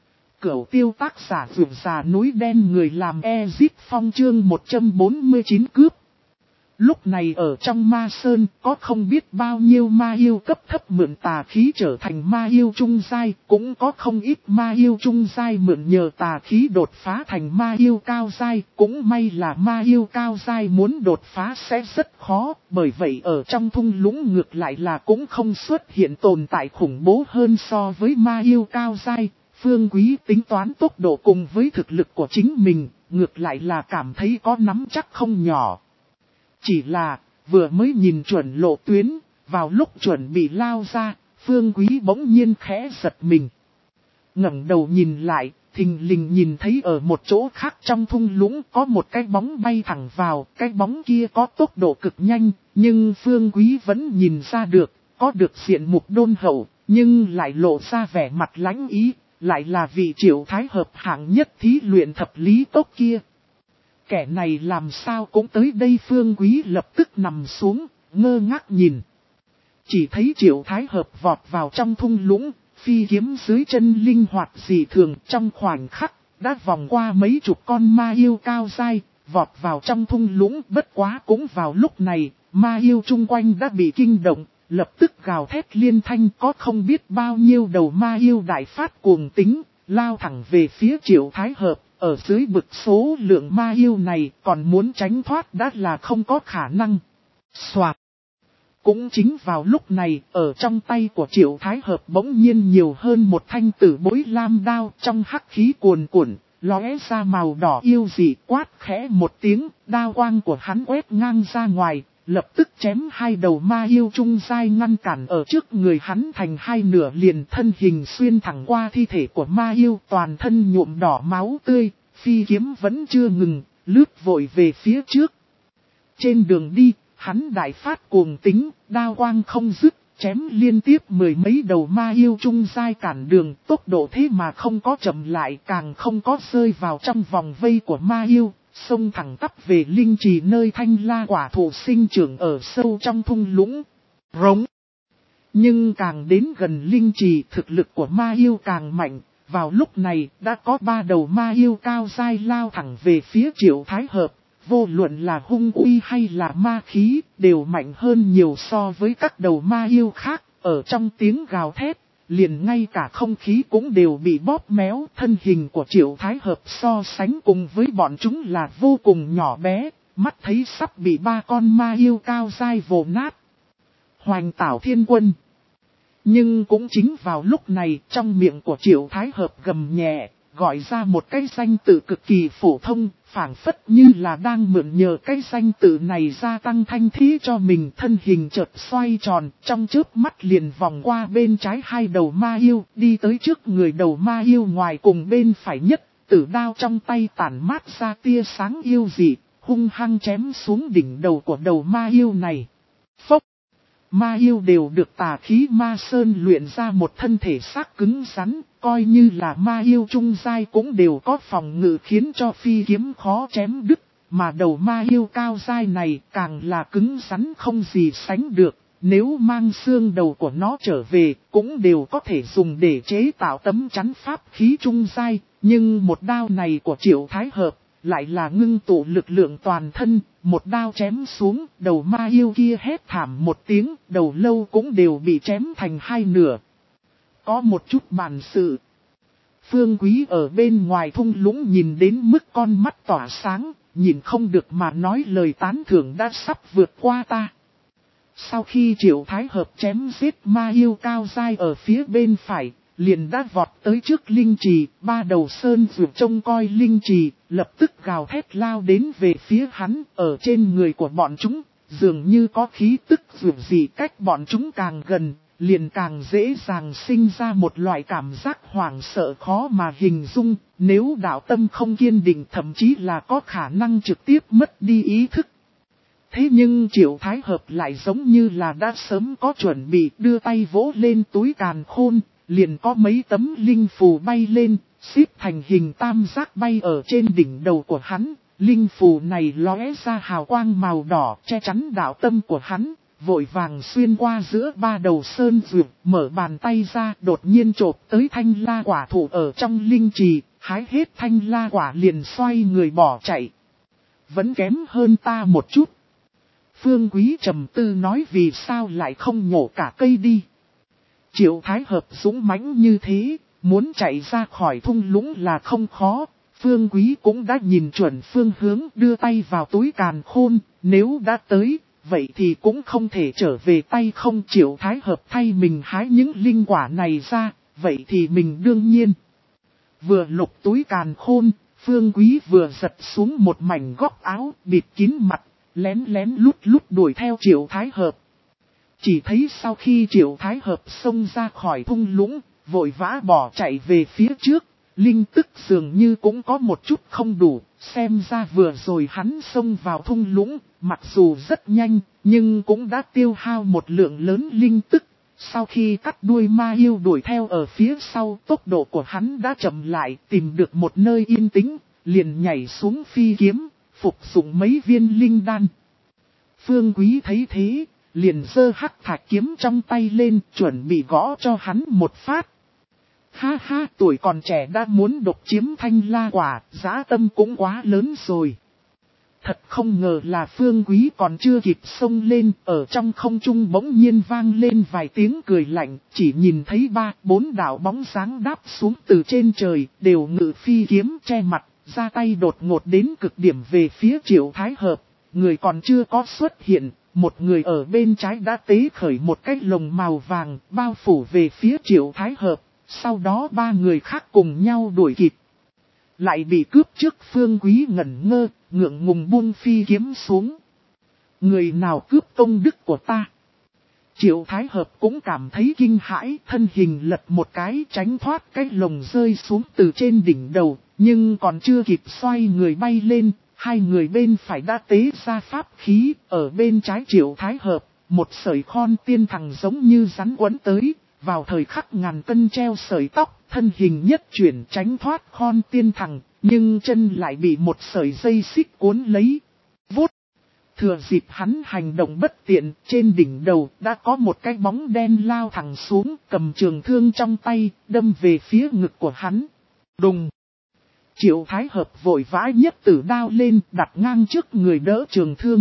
[SPEAKER 1] Cửu tiêu tác giả vượt già núi đen người làm Ezip Phong chương một trăm bốn mươi chín cướp. Lúc này ở trong ma sơn có không biết bao nhiêu ma yêu cấp thấp mượn tà khí trở thành ma yêu trung giai, cũng có không ít ma yêu trung giai mượn nhờ tà khí đột phá thành ma yêu cao giai, cũng may là ma yêu cao giai muốn đột phá sẽ rất khó, bởi vậy ở trong thung lũng ngược lại là cũng không xuất hiện tồn tại khủng bố hơn so với ma yêu cao giai. Phương Quý tính toán tốc độ cùng với thực lực của chính mình, ngược lại là cảm thấy có nắm chắc không nhỏ. Chỉ là, vừa mới nhìn chuẩn lộ tuyến, vào lúc chuẩn bị lao ra, Phương Quý bỗng nhiên khẽ giật mình. Ngẩng đầu nhìn lại, thình lình nhìn thấy ở một chỗ khác trong thung lũng có một cái bóng bay thẳng vào, cái bóng kia có tốc độ cực nhanh, nhưng Phương Quý vẫn nhìn ra được, có được diện mục đôn hậu, nhưng lại lộ ra vẻ mặt lãnh ý, lại là vị Triệu Thái Hợp hạng nhất thí luyện thập lý tốc kia. Kẻ này làm sao cũng tới đây. Phương Quý lập tức nằm xuống, ngơ ngác nhìn. Chỉ thấy Triệu Thái Hợp vọt vào trong thung lũng, phi kiếm dưới chân linh hoạt dị thường, trong khoảnh khắc, đã vòng qua mấy chục con ma yêu cao dai, vọt vào trong thung lũng. Bất quá cũng vào lúc này, ma yêu chung quanh đã bị kinh động, lập tức gào thét liên thanh, có không biết bao nhiêu đầu ma yêu đại phát cuồng tính, lao thẳng về phía Triệu Thái Hợp. Ở dưới bực số lượng ma yêu này còn muốn tránh thoát đã là không có khả năng. Soạt. Cũng chính vào lúc này, ở trong tay của Triệu Thái Hợp bỗng nhiên nhiều hơn một thanh tử bối lam đao, trong hắc khí cuồn cuộn, lóe ra màu đỏ yêu dị, quát khẽ một tiếng, đao quang của hắn quét ngang ra ngoài, lập tức chém hai đầu ma yêu trung giai ngăn cản ở trước người hắn thành hai nửa, liền thân hình xuyên thẳng qua thi thể của ma yêu, toàn thân nhuộm đỏ máu tươi, phi kiếm vẫn chưa ngừng, lướt vội về phía trước. Trên đường đi, hắn đại phát cuồng tính, đao quang không dứt, chém liên tiếp mười mấy đầu ma yêu trung giai cản đường, tốc độ thế mà không có chậm lại, càng không có rơi vào trong vòng vây của ma yêu. Xông thẳng tắp về linh trì nơi thanh la quả thụ sinh trưởng ở sâu trong thung lũng. Rống. Nhưng càng đến gần linh trì, thực lực của ma yêu càng mạnh. Vào lúc này đã có ba đầu ma yêu cao dai lao thẳng về phía Triệu Thái Hợp. Vô luận là hung uy hay là ma khí đều mạnh hơn nhiều so với các đầu ma yêu khác. Ở trong tiếng gào thét, liền ngay cả không khí cũng đều bị bóp méo. Thân hình của Triệu Thái Hợp so sánh cùng với bọn chúng là vô cùng nhỏ bé, mắt thấy sắp bị ba con ma yêu cao dai vồ nát. Hoành Tảo Thiên Quân. Nhưng cũng chính vào lúc này, trong miệng của Triệu Thái Hợp gầm nhẹ, gọi ra một cái danh tự cực kỳ phổ thông, phảng phất như là đang mượn nhờ cái danh tự này gia tăng thanh thế cho mình. Thân hình chợt xoay tròn, trong chớp mắt liền vòng qua bên trái hai đầu ma yêu, đi tới trước người đầu ma yêu ngoài cùng bên phải nhất, tử đao trong tay tản mát ra tia sáng yêu dị, hung hăng chém xuống đỉnh đầu của đầu ma yêu này. Phốc! Ma yêu đều được tà khí ma sơn luyện ra một thân thể xác cứng rắn, coi như là ma yêu trung giai cũng đều có phòng ngự khiến cho phi kiếm khó chém đứt, mà đầu ma yêu cao giai này càng là cứng rắn không gì sánh được, nếu mang xương đầu của nó trở về cũng đều có thể dùng để chế tạo tấm chắn pháp khí trung giai, nhưng một đao này của Triệu Thái Hợp lại là ngưng tụ lực lượng toàn thân, một đao chém xuống, đầu ma yêu kia hét thảm một tiếng, đầu lâu cũng đều bị chém thành hai nửa. Có một chút bản sự. Phương Quý ở bên ngoài thung lũng nhìn đến mức con mắt tỏa sáng, nhìn không được mà nói lời tán thưởng đã sắp vượt qua ta. Sau khi Triệu Thái Hợp chém giết ma yêu cao dai ở phía bên phải, liền đã vọt tới trước linh trì, ba đầu sơn vượt trông coi linh trì, lập tức gào thét lao đến về phía hắn, ở trên người của bọn chúng, dường như có khí tức vượt gì cách bọn chúng càng gần, liền càng dễ dàng sinh ra một loại cảm giác hoảng sợ khó mà hình dung, nếu đạo tâm không kiên định thậm chí là có khả năng trực tiếp mất đi ý thức. Thế nhưng Triệu Thái Hợp lại giống như là đã sớm có chuẩn bị, đưa tay vỗ lên túi càn khôn, liền có mấy tấm linh phù bay lên, xếp thành hình tam giác bay ở trên đỉnh đầu của hắn. Linh phù này lóe ra hào quang màu đỏ che chắn đạo tâm của hắn, vội vàng xuyên qua giữa ba đầu sơn vượt, mở bàn tay ra đột nhiên chộp tới thanh la quả thụ ở trong linh trì, hái hết thanh la quả liền xoay người bỏ chạy. Vẫn kém hơn ta một chút. Phương Quý trầm tư nói vì sao lại không nhổ cả cây đi. Triệu Thái Hợp dũng mãnh như thế, muốn chạy ra khỏi thung lũng là không khó. Phương Quý cũng đã nhìn chuẩn phương hướng đưa tay vào túi càn khôn, nếu đã tới, vậy thì cũng không thể trở về tay không. Triệu Thái Hợp thay mình hái những linh quả này ra, vậy thì mình đương nhiên. Vừa lục túi càn khôn, Phương Quý vừa giật xuống một mảnh góc áo bịt kín mặt, lén lén lút lút đuổi theo Triệu Thái Hợp. Chỉ thấy sau khi Triệu Thái Hợp xông ra khỏi thung lũng, vội vã bỏ chạy về phía trước, linh tức dường như cũng có một chút không đủ, xem ra vừa rồi hắn xông vào thung lũng, mặc dù rất nhanh, nhưng cũng đã tiêu hao một lượng lớn linh tức. Sau khi cắt đuôi ma yêu đuổi theo ở phía sau, tốc độ của hắn đã chậm lại, tìm được một nơi yên tĩnh, liền nhảy xuống phi kiếm, phục dụng mấy viên linh đan. Phương Quý thấy thế, liền giơ hắc thạch kiếm trong tay lên, chuẩn bị gõ cho hắn một phát. Ha ha, tuổi còn trẻ đã muốn độc chiếm thanh la quả, dã tâm cũng quá lớn rồi. Thật không ngờ là Phương Quý còn chưa kịp xông lên, ở trong không trung bỗng nhiên vang lên vài tiếng cười lạnh, chỉ nhìn thấy ba, bốn đạo bóng sáng đáp xuống từ trên trời, đều ngự phi kiếm che mặt, ra tay đột ngột đến cực điểm về phía Triệu Thái Hợp. Người còn chưa có xuất hiện, một người ở bên trái đã tế khởi một cái lồng màu vàng, bao phủ về phía Triệu Thái Hợp, sau đó ba người khác cùng nhau đuổi kịp. Lại bị cướp trước. Phương Quý ngẩn ngơ, ngượng ngùng buông phi kiếm xuống. Người nào cướp công đức của ta? Triệu Thái Hợp cũng cảm thấy kinh hãi, thân hình lật một cái tránh thoát cái lồng rơi xuống từ trên đỉnh đầu, nhưng còn chưa kịp xoay người bay lên, hai người bên phải đã tế ra pháp khí, ở bên trái Triệu Thái Hợp, một sợi khon tiên thẳng giống như rắn quấn tới, vào thời khắc ngàn cân treo sợi tóc, thân hình nhất chuyển tránh thoát khon tiên thẳng, nhưng chân lại bị một sợi dây xích cuốn lấy. Vút! Thừa dịp hắn hành động bất tiện, trên đỉnh đầu đã có một cái bóng đen lao thẳng xuống, cầm trường thương trong tay, đâm về phía ngực của hắn. Đùng! Triệu Thái Hợp vội vã nhất tử đao lên, đặt ngang trước người đỡ trường thương.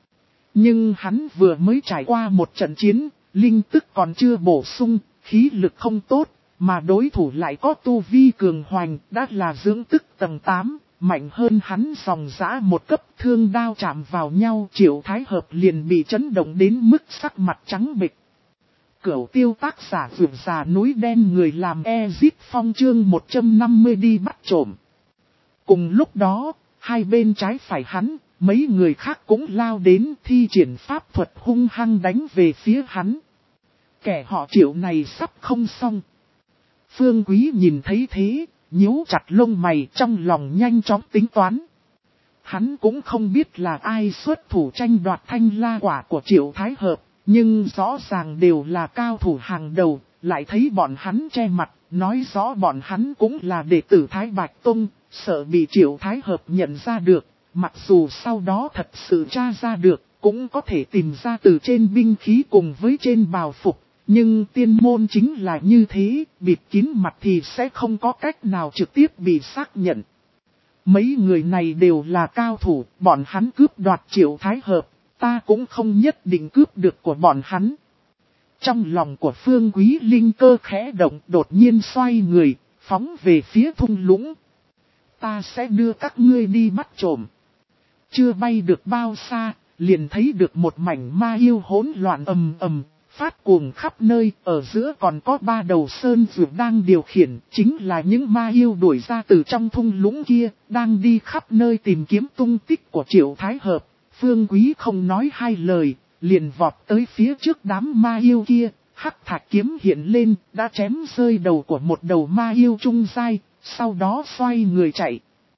[SPEAKER 1] Nhưng hắn vừa mới trải qua một trận chiến, linh tức còn chưa bổ sung, khí lực không tốt, mà đối thủ lại có tu vi cường hoành, đã là dưỡng tức tầng tám, mạnh hơn hắn dòng dã một cấp. Thương đao chạm vào nhau, Triệu Thái Hợp liền bị chấn động đến mức sắc mặt trắng bệch. Cửu tiêu tác giả vượt già núi đen người làm Ezip Phong chương một trăm năm mươi đi bắt trộm. Cùng lúc đó, hai bên trái phải hắn, mấy người khác cũng lao đến thi triển pháp thuật hung hăng đánh về phía hắn. Kẻ họ Triệu này sắp không xong. Phương Quý nhìn thấy thế, nhíu chặt lông mày trong lòng nhanh chóng tính toán. Hắn cũng không biết là ai xuất thủ tranh đoạt thanh la quả của Triệu Thái Hợp, nhưng rõ ràng đều là cao thủ hàng đầu, lại thấy bọn hắn che mặt, nói rõ bọn hắn cũng là đệ tử Thái Bạch Tông, sợ bị Triệu Thái Hợp nhận ra được, mặc dù sau đó thật sự tra ra được, cũng có thể tìm ra từ trên binh khí cùng với trên bào phục. Nhưng tiên môn chính là như thế, bịt kín mặt thì sẽ không có cách nào trực tiếp bị xác nhận. Mấy người này đều là cao thủ, bọn hắn cướp đoạt Triệu Thái Hợp, ta cũng không nhất định cướp được của bọn hắn. Trong lòng của Phương Quý linh cơ khẽ động, đột nhiên xoay người, phóng về phía thung lũng. Ta sẽ đưa các ngươi đi bắt trộm. Chưa bay được bao xa, liền thấy được một mảnh ma yêu hỗn loạn ầm ầm, phát cuồng khắp nơi, ở giữa còn có ba đầu sơn dược đang điều khiển, chính là những ma yêu đuổi ra từ trong thung lũng kia, đang đi khắp nơi tìm kiếm tung tích của Triệu Thái Hợp. Phương Quý không nói hai lời, liền vọt tới phía trước đám ma yêu kia, hắc thạch kiếm hiện lên, đã chém rơi đầu của một đầu ma yêu trung giai, sau đó xoay người chạy.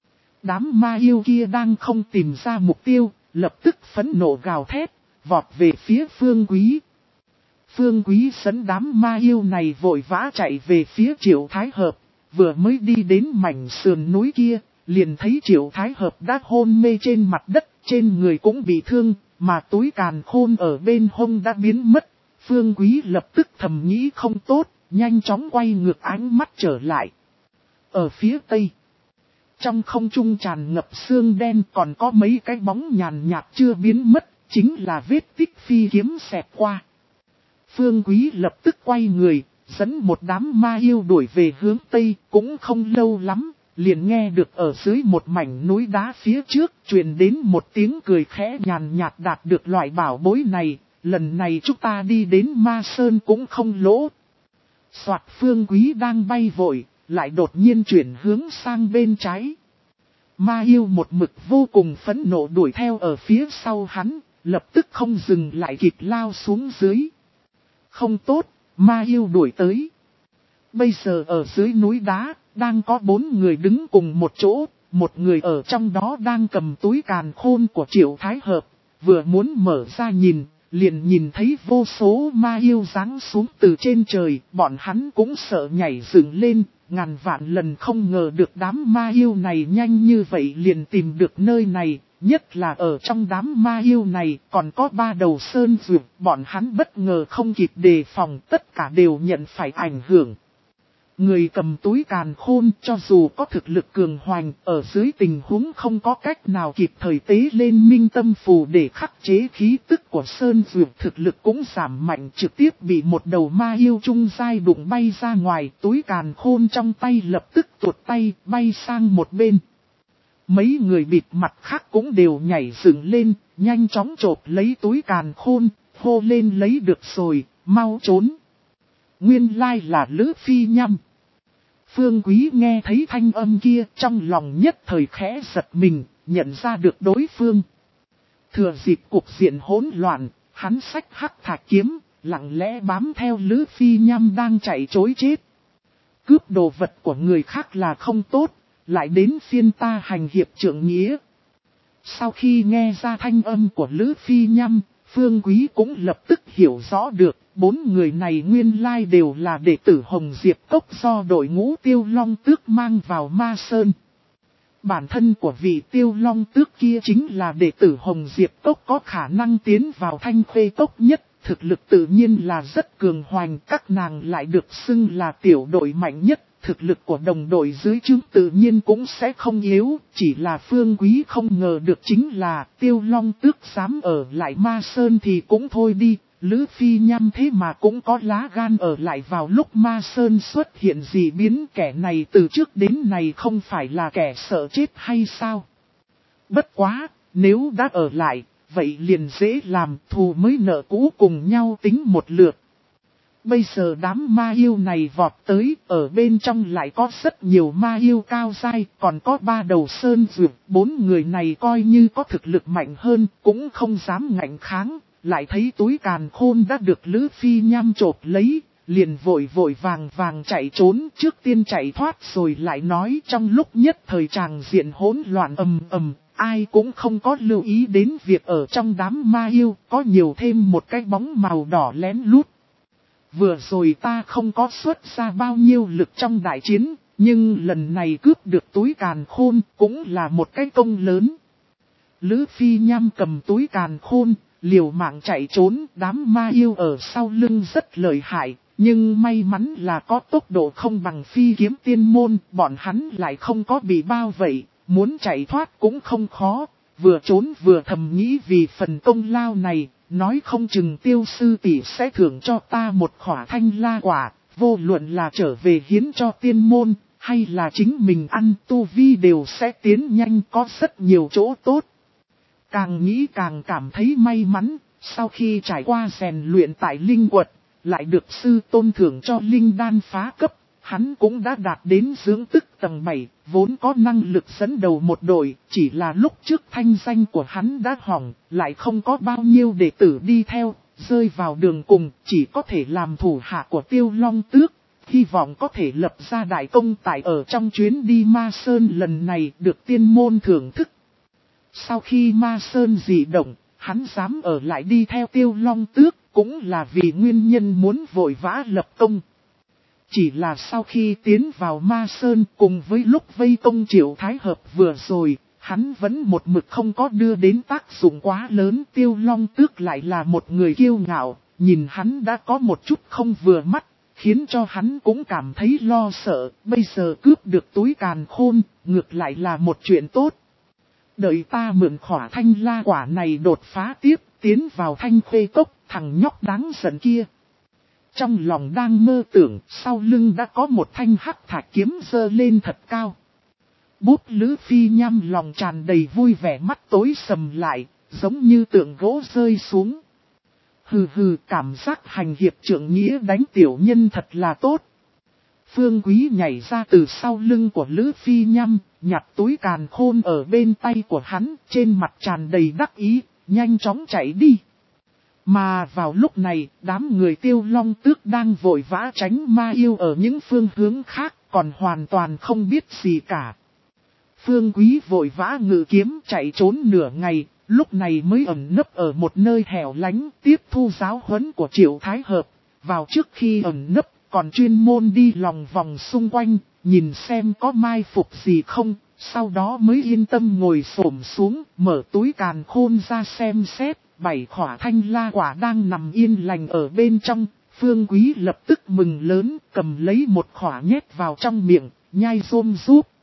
[SPEAKER 1] Đám ma yêu kia đang không tìm ra mục tiêu, lập tức phẫn nộ gào thét, vọt về phía Phương Quý. Phương Quý dẫn đám ma yêu này vội vã chạy về phía Triệu Thái Hợp, vừa mới đi đến mảnh sườn núi kia, liền thấy Triệu Thái Hợp đã hôn mê trên mặt đất, trên người cũng bị thương, mà túi càn khôn ở bên hông đã biến mất. Phương Quý lập tức thầm nghĩ không tốt, nhanh chóng quay ngược ánh mắt trở lại. Ở phía tây, trong không trung tràn ngập sương đen còn có mấy cái bóng nhàn nhạt chưa biến mất, chính là vết tích phi kiếm xẹt qua. Phương Quý lập tức quay người, dẫn một đám ma yêu đuổi về hướng tây, cũng không lâu lắm, liền nghe được ở dưới một mảnh núi đá phía trước truyền đến một tiếng cười khẽ nhàn nhạt đạt được loại bảo bối này, lần này chúng ta đi đến Ma Sơn cũng không lỗ. Soạt Phương Quý đang bay vội, lại đột nhiên chuyển hướng sang bên trái. Ma yêu một mực vô cùng phẫn nộ đuổi theo ở phía sau hắn, lập tức không dừng lại kịp lao xuống dưới. Không tốt, ma yêu đuổi tới. Bây giờ ở dưới núi đá, đang có bốn người đứng cùng một chỗ, một người ở trong đó đang cầm túi càn khôn của Triệu Thái Hợp, vừa muốn mở ra nhìn, liền nhìn thấy vô số ma yêu giáng xuống từ trên trời, bọn hắn cũng sợ nhảy dựng lên, ngàn vạn lần không ngờ được đám ma yêu này nhanh như vậy liền tìm được nơi này. Nhất là ở trong đám ma yêu này còn có ba đầu sơn dược, bọn hắn bất ngờ không kịp đề phòng, tất cả đều nhận phải ảnh hưởng. Người cầm túi càn khôn cho dù có thực lực cường hoành, ở dưới tình huống không có cách nào kịp thời tế lên minh tâm phù để khắc chế khí tức của sơn dược, thực lực cũng giảm mạnh, trực tiếp bị một đầu ma yêu trung giai đụng bay ra ngoài, túi càn khôn trong tay lập tức tuột tay, bay sang một bên. Mấy người bịt mặt khác cũng đều nhảy dựng lên, nhanh chóng chộp lấy túi càn khôn, hô lên lấy được rồi, mau trốn. Nguyên lai là Lữ Phi Nhâm. Phương Quý nghe thấy thanh âm kia, trong lòng nhất thời khẽ giật mình, nhận ra được đối phương. Thừa dịp cục diện hỗn loạn, hắn xách hắc thạch kiếm, lặng lẽ bám theo Lữ Phi Nhâm đang chạy trối chết. Cướp đồ vật của người khác là không tốt, lại đến phiên ta hành hiệp trượng nghĩa. Sau khi nghe ra thanh âm của Lữ Phi Nhâm, Phương Quý cũng lập tức hiểu rõ được, bốn người này nguyên lai đều là đệ tử Hồng Diệp Cốc do đội ngũ Tiêu Long Tước mang vào Ma Sơn. Bản thân của vị Tiêu Long Tước kia chính là đệ tử Hồng Diệp Cốc có khả năng tiến vào Thanh Khê Cốc nhất, thực lực tự nhiên là rất cường hoành, các nàng lại được xưng là tiểu đội mạnh nhất. Thực lực của đồng đội dưới trướng tự nhiên cũng sẽ không yếu, chỉ là Phương Quý không ngờ được chính là Tiêu Long Tước dám ở lại Ma Sơn thì cũng thôi đi, Lữ Phi Nhâm thế mà cũng có lá gan ở lại vào lúc Ma Sơn xuất hiện gì biến, kẻ này từ trước đến nay không phải là kẻ sợ chết hay sao? Bất quá, nếu đã ở lại, vậy liền dễ làm, thù mới nợ cũ cùng nhau tính một lượt. Bây giờ đám ma yêu này vọt tới, ở bên trong lại có rất nhiều ma yêu cao dai, còn có ba đầu sơn dược. Bốn người này coi như có thực lực mạnh hơn, cũng không dám ngạnh kháng. Lại thấy túi càn khôn đã được Lữ Phi Nham chộp lấy, liền vội vội vàng vàng chạy trốn, trước tiên chạy thoát rồi lại nói trong lúc nhất thời tràng diện hỗn loạn ầm ầm, ai cũng không có lưu ý đến việc ở trong đám ma yêu có nhiều thêm một cái bóng màu đỏ lén lút. Vừa rồi ta không có xuất ra bao nhiêu lực trong đại chiến, nhưng lần này cướp được túi càn khôn cũng là một cái công lớn. Lữ Phi Nham cầm túi càn khôn, liều mạng chạy trốn, đám ma yêu ở sau lưng rất lợi hại, nhưng may mắn là có tốc độ không bằng phi kiếm tiên môn, bọn hắn lại không có bị bao vây, muốn chạy thoát cũng không khó, vừa trốn vừa thầm nghĩ vì phần công lao này, nói không chừng Tiêu sư tỷ sẽ thưởng cho ta một khỏa thanh la quả, vô luận là trở về hiến cho tiên môn, hay là chính mình ăn tu vi đều sẽ tiến nhanh, có rất nhiều chỗ tốt. Càng nghĩ càng cảm thấy may mắn, sau khi trải qua rèn luyện tại linh quật, lại được sư tôn thưởng cho linh đan phá cấp, hắn cũng đã đạt đến dưỡng tức tầng bảy, vốn có năng lực dẫn đầu một đội, chỉ là lúc trước thanh danh của hắn đã hỏng, lại không có bao nhiêu đệ tử đi theo, rơi vào đường cùng, chỉ có thể làm thủ hạ của Tiêu Long Tước, hy vọng có thể lập ra đại công tại ở trong chuyến đi Ma Sơn lần này được tiên môn thưởng thức. Sau khi Ma Sơn dị động, hắn dám ở lại đi theo Tiêu Long Tước, cũng là vì nguyên nhân muốn vội vã lập công. Chỉ là sau khi tiến vào Ma Sơn cùng với lúc vây công Triệu Thái Hợp vừa rồi, hắn vẫn một mực không có đưa đến tác dụng quá lớn. Tiêu Long Tước lại là một người kiêu ngạo, nhìn hắn đã có một chút không vừa mắt, khiến cho hắn cũng cảm thấy lo sợ. Bây giờ cướp được túi càn khôn, ngược lại là một chuyện tốt. Đợi ta mượn khỏa thanh la quả này đột phá tiếp, tiến vào Thanh Khê Cốc, thằng nhóc đáng giận kia. Trong lòng đang mơ tưởng, sau lưng đã có một thanh hắc thạch kiếm giơ lên thật cao. Bút Lữ Phi Nham lòng tràn đầy vui vẻ, mắt tối sầm lại, giống như tượng gỗ rơi xuống. Hừ hừ, cảm giác hành hiệp trượng nghĩa đánh tiểu nhân thật là tốt. Phương Quý nhảy ra từ sau lưng của Lữ Phi Nham, nhặt túi càn khôn ở bên tay của hắn, trên mặt tràn đầy đắc ý, nhanh chóng chạy đi. Mà vào lúc này, đám người Tiêu Long Tước đang vội vã tránh ma yêu ở những phương hướng khác, còn hoàn toàn không biết gì cả. Phương Quý vội vã ngự kiếm chạy trốn nửa ngày, lúc này mới ẩn nấp ở một nơi hẻo lánh, tiếp thu giáo huấn của Triệu Thái Hợp. Vào trước khi ẩn nấp, còn chuyên môn đi lòng vòng xung quanh, nhìn xem có mai phục gì không, sau đó mới yên tâm ngồi xổm xuống, mở túi càn khôn ra xem xét. Bảy khỏa thanh la quả đang nằm yên lành ở bên trong, Phương Quý lập tức mừng lớn, cầm lấy một khỏa nhét vào trong miệng, nhai rôm rúp.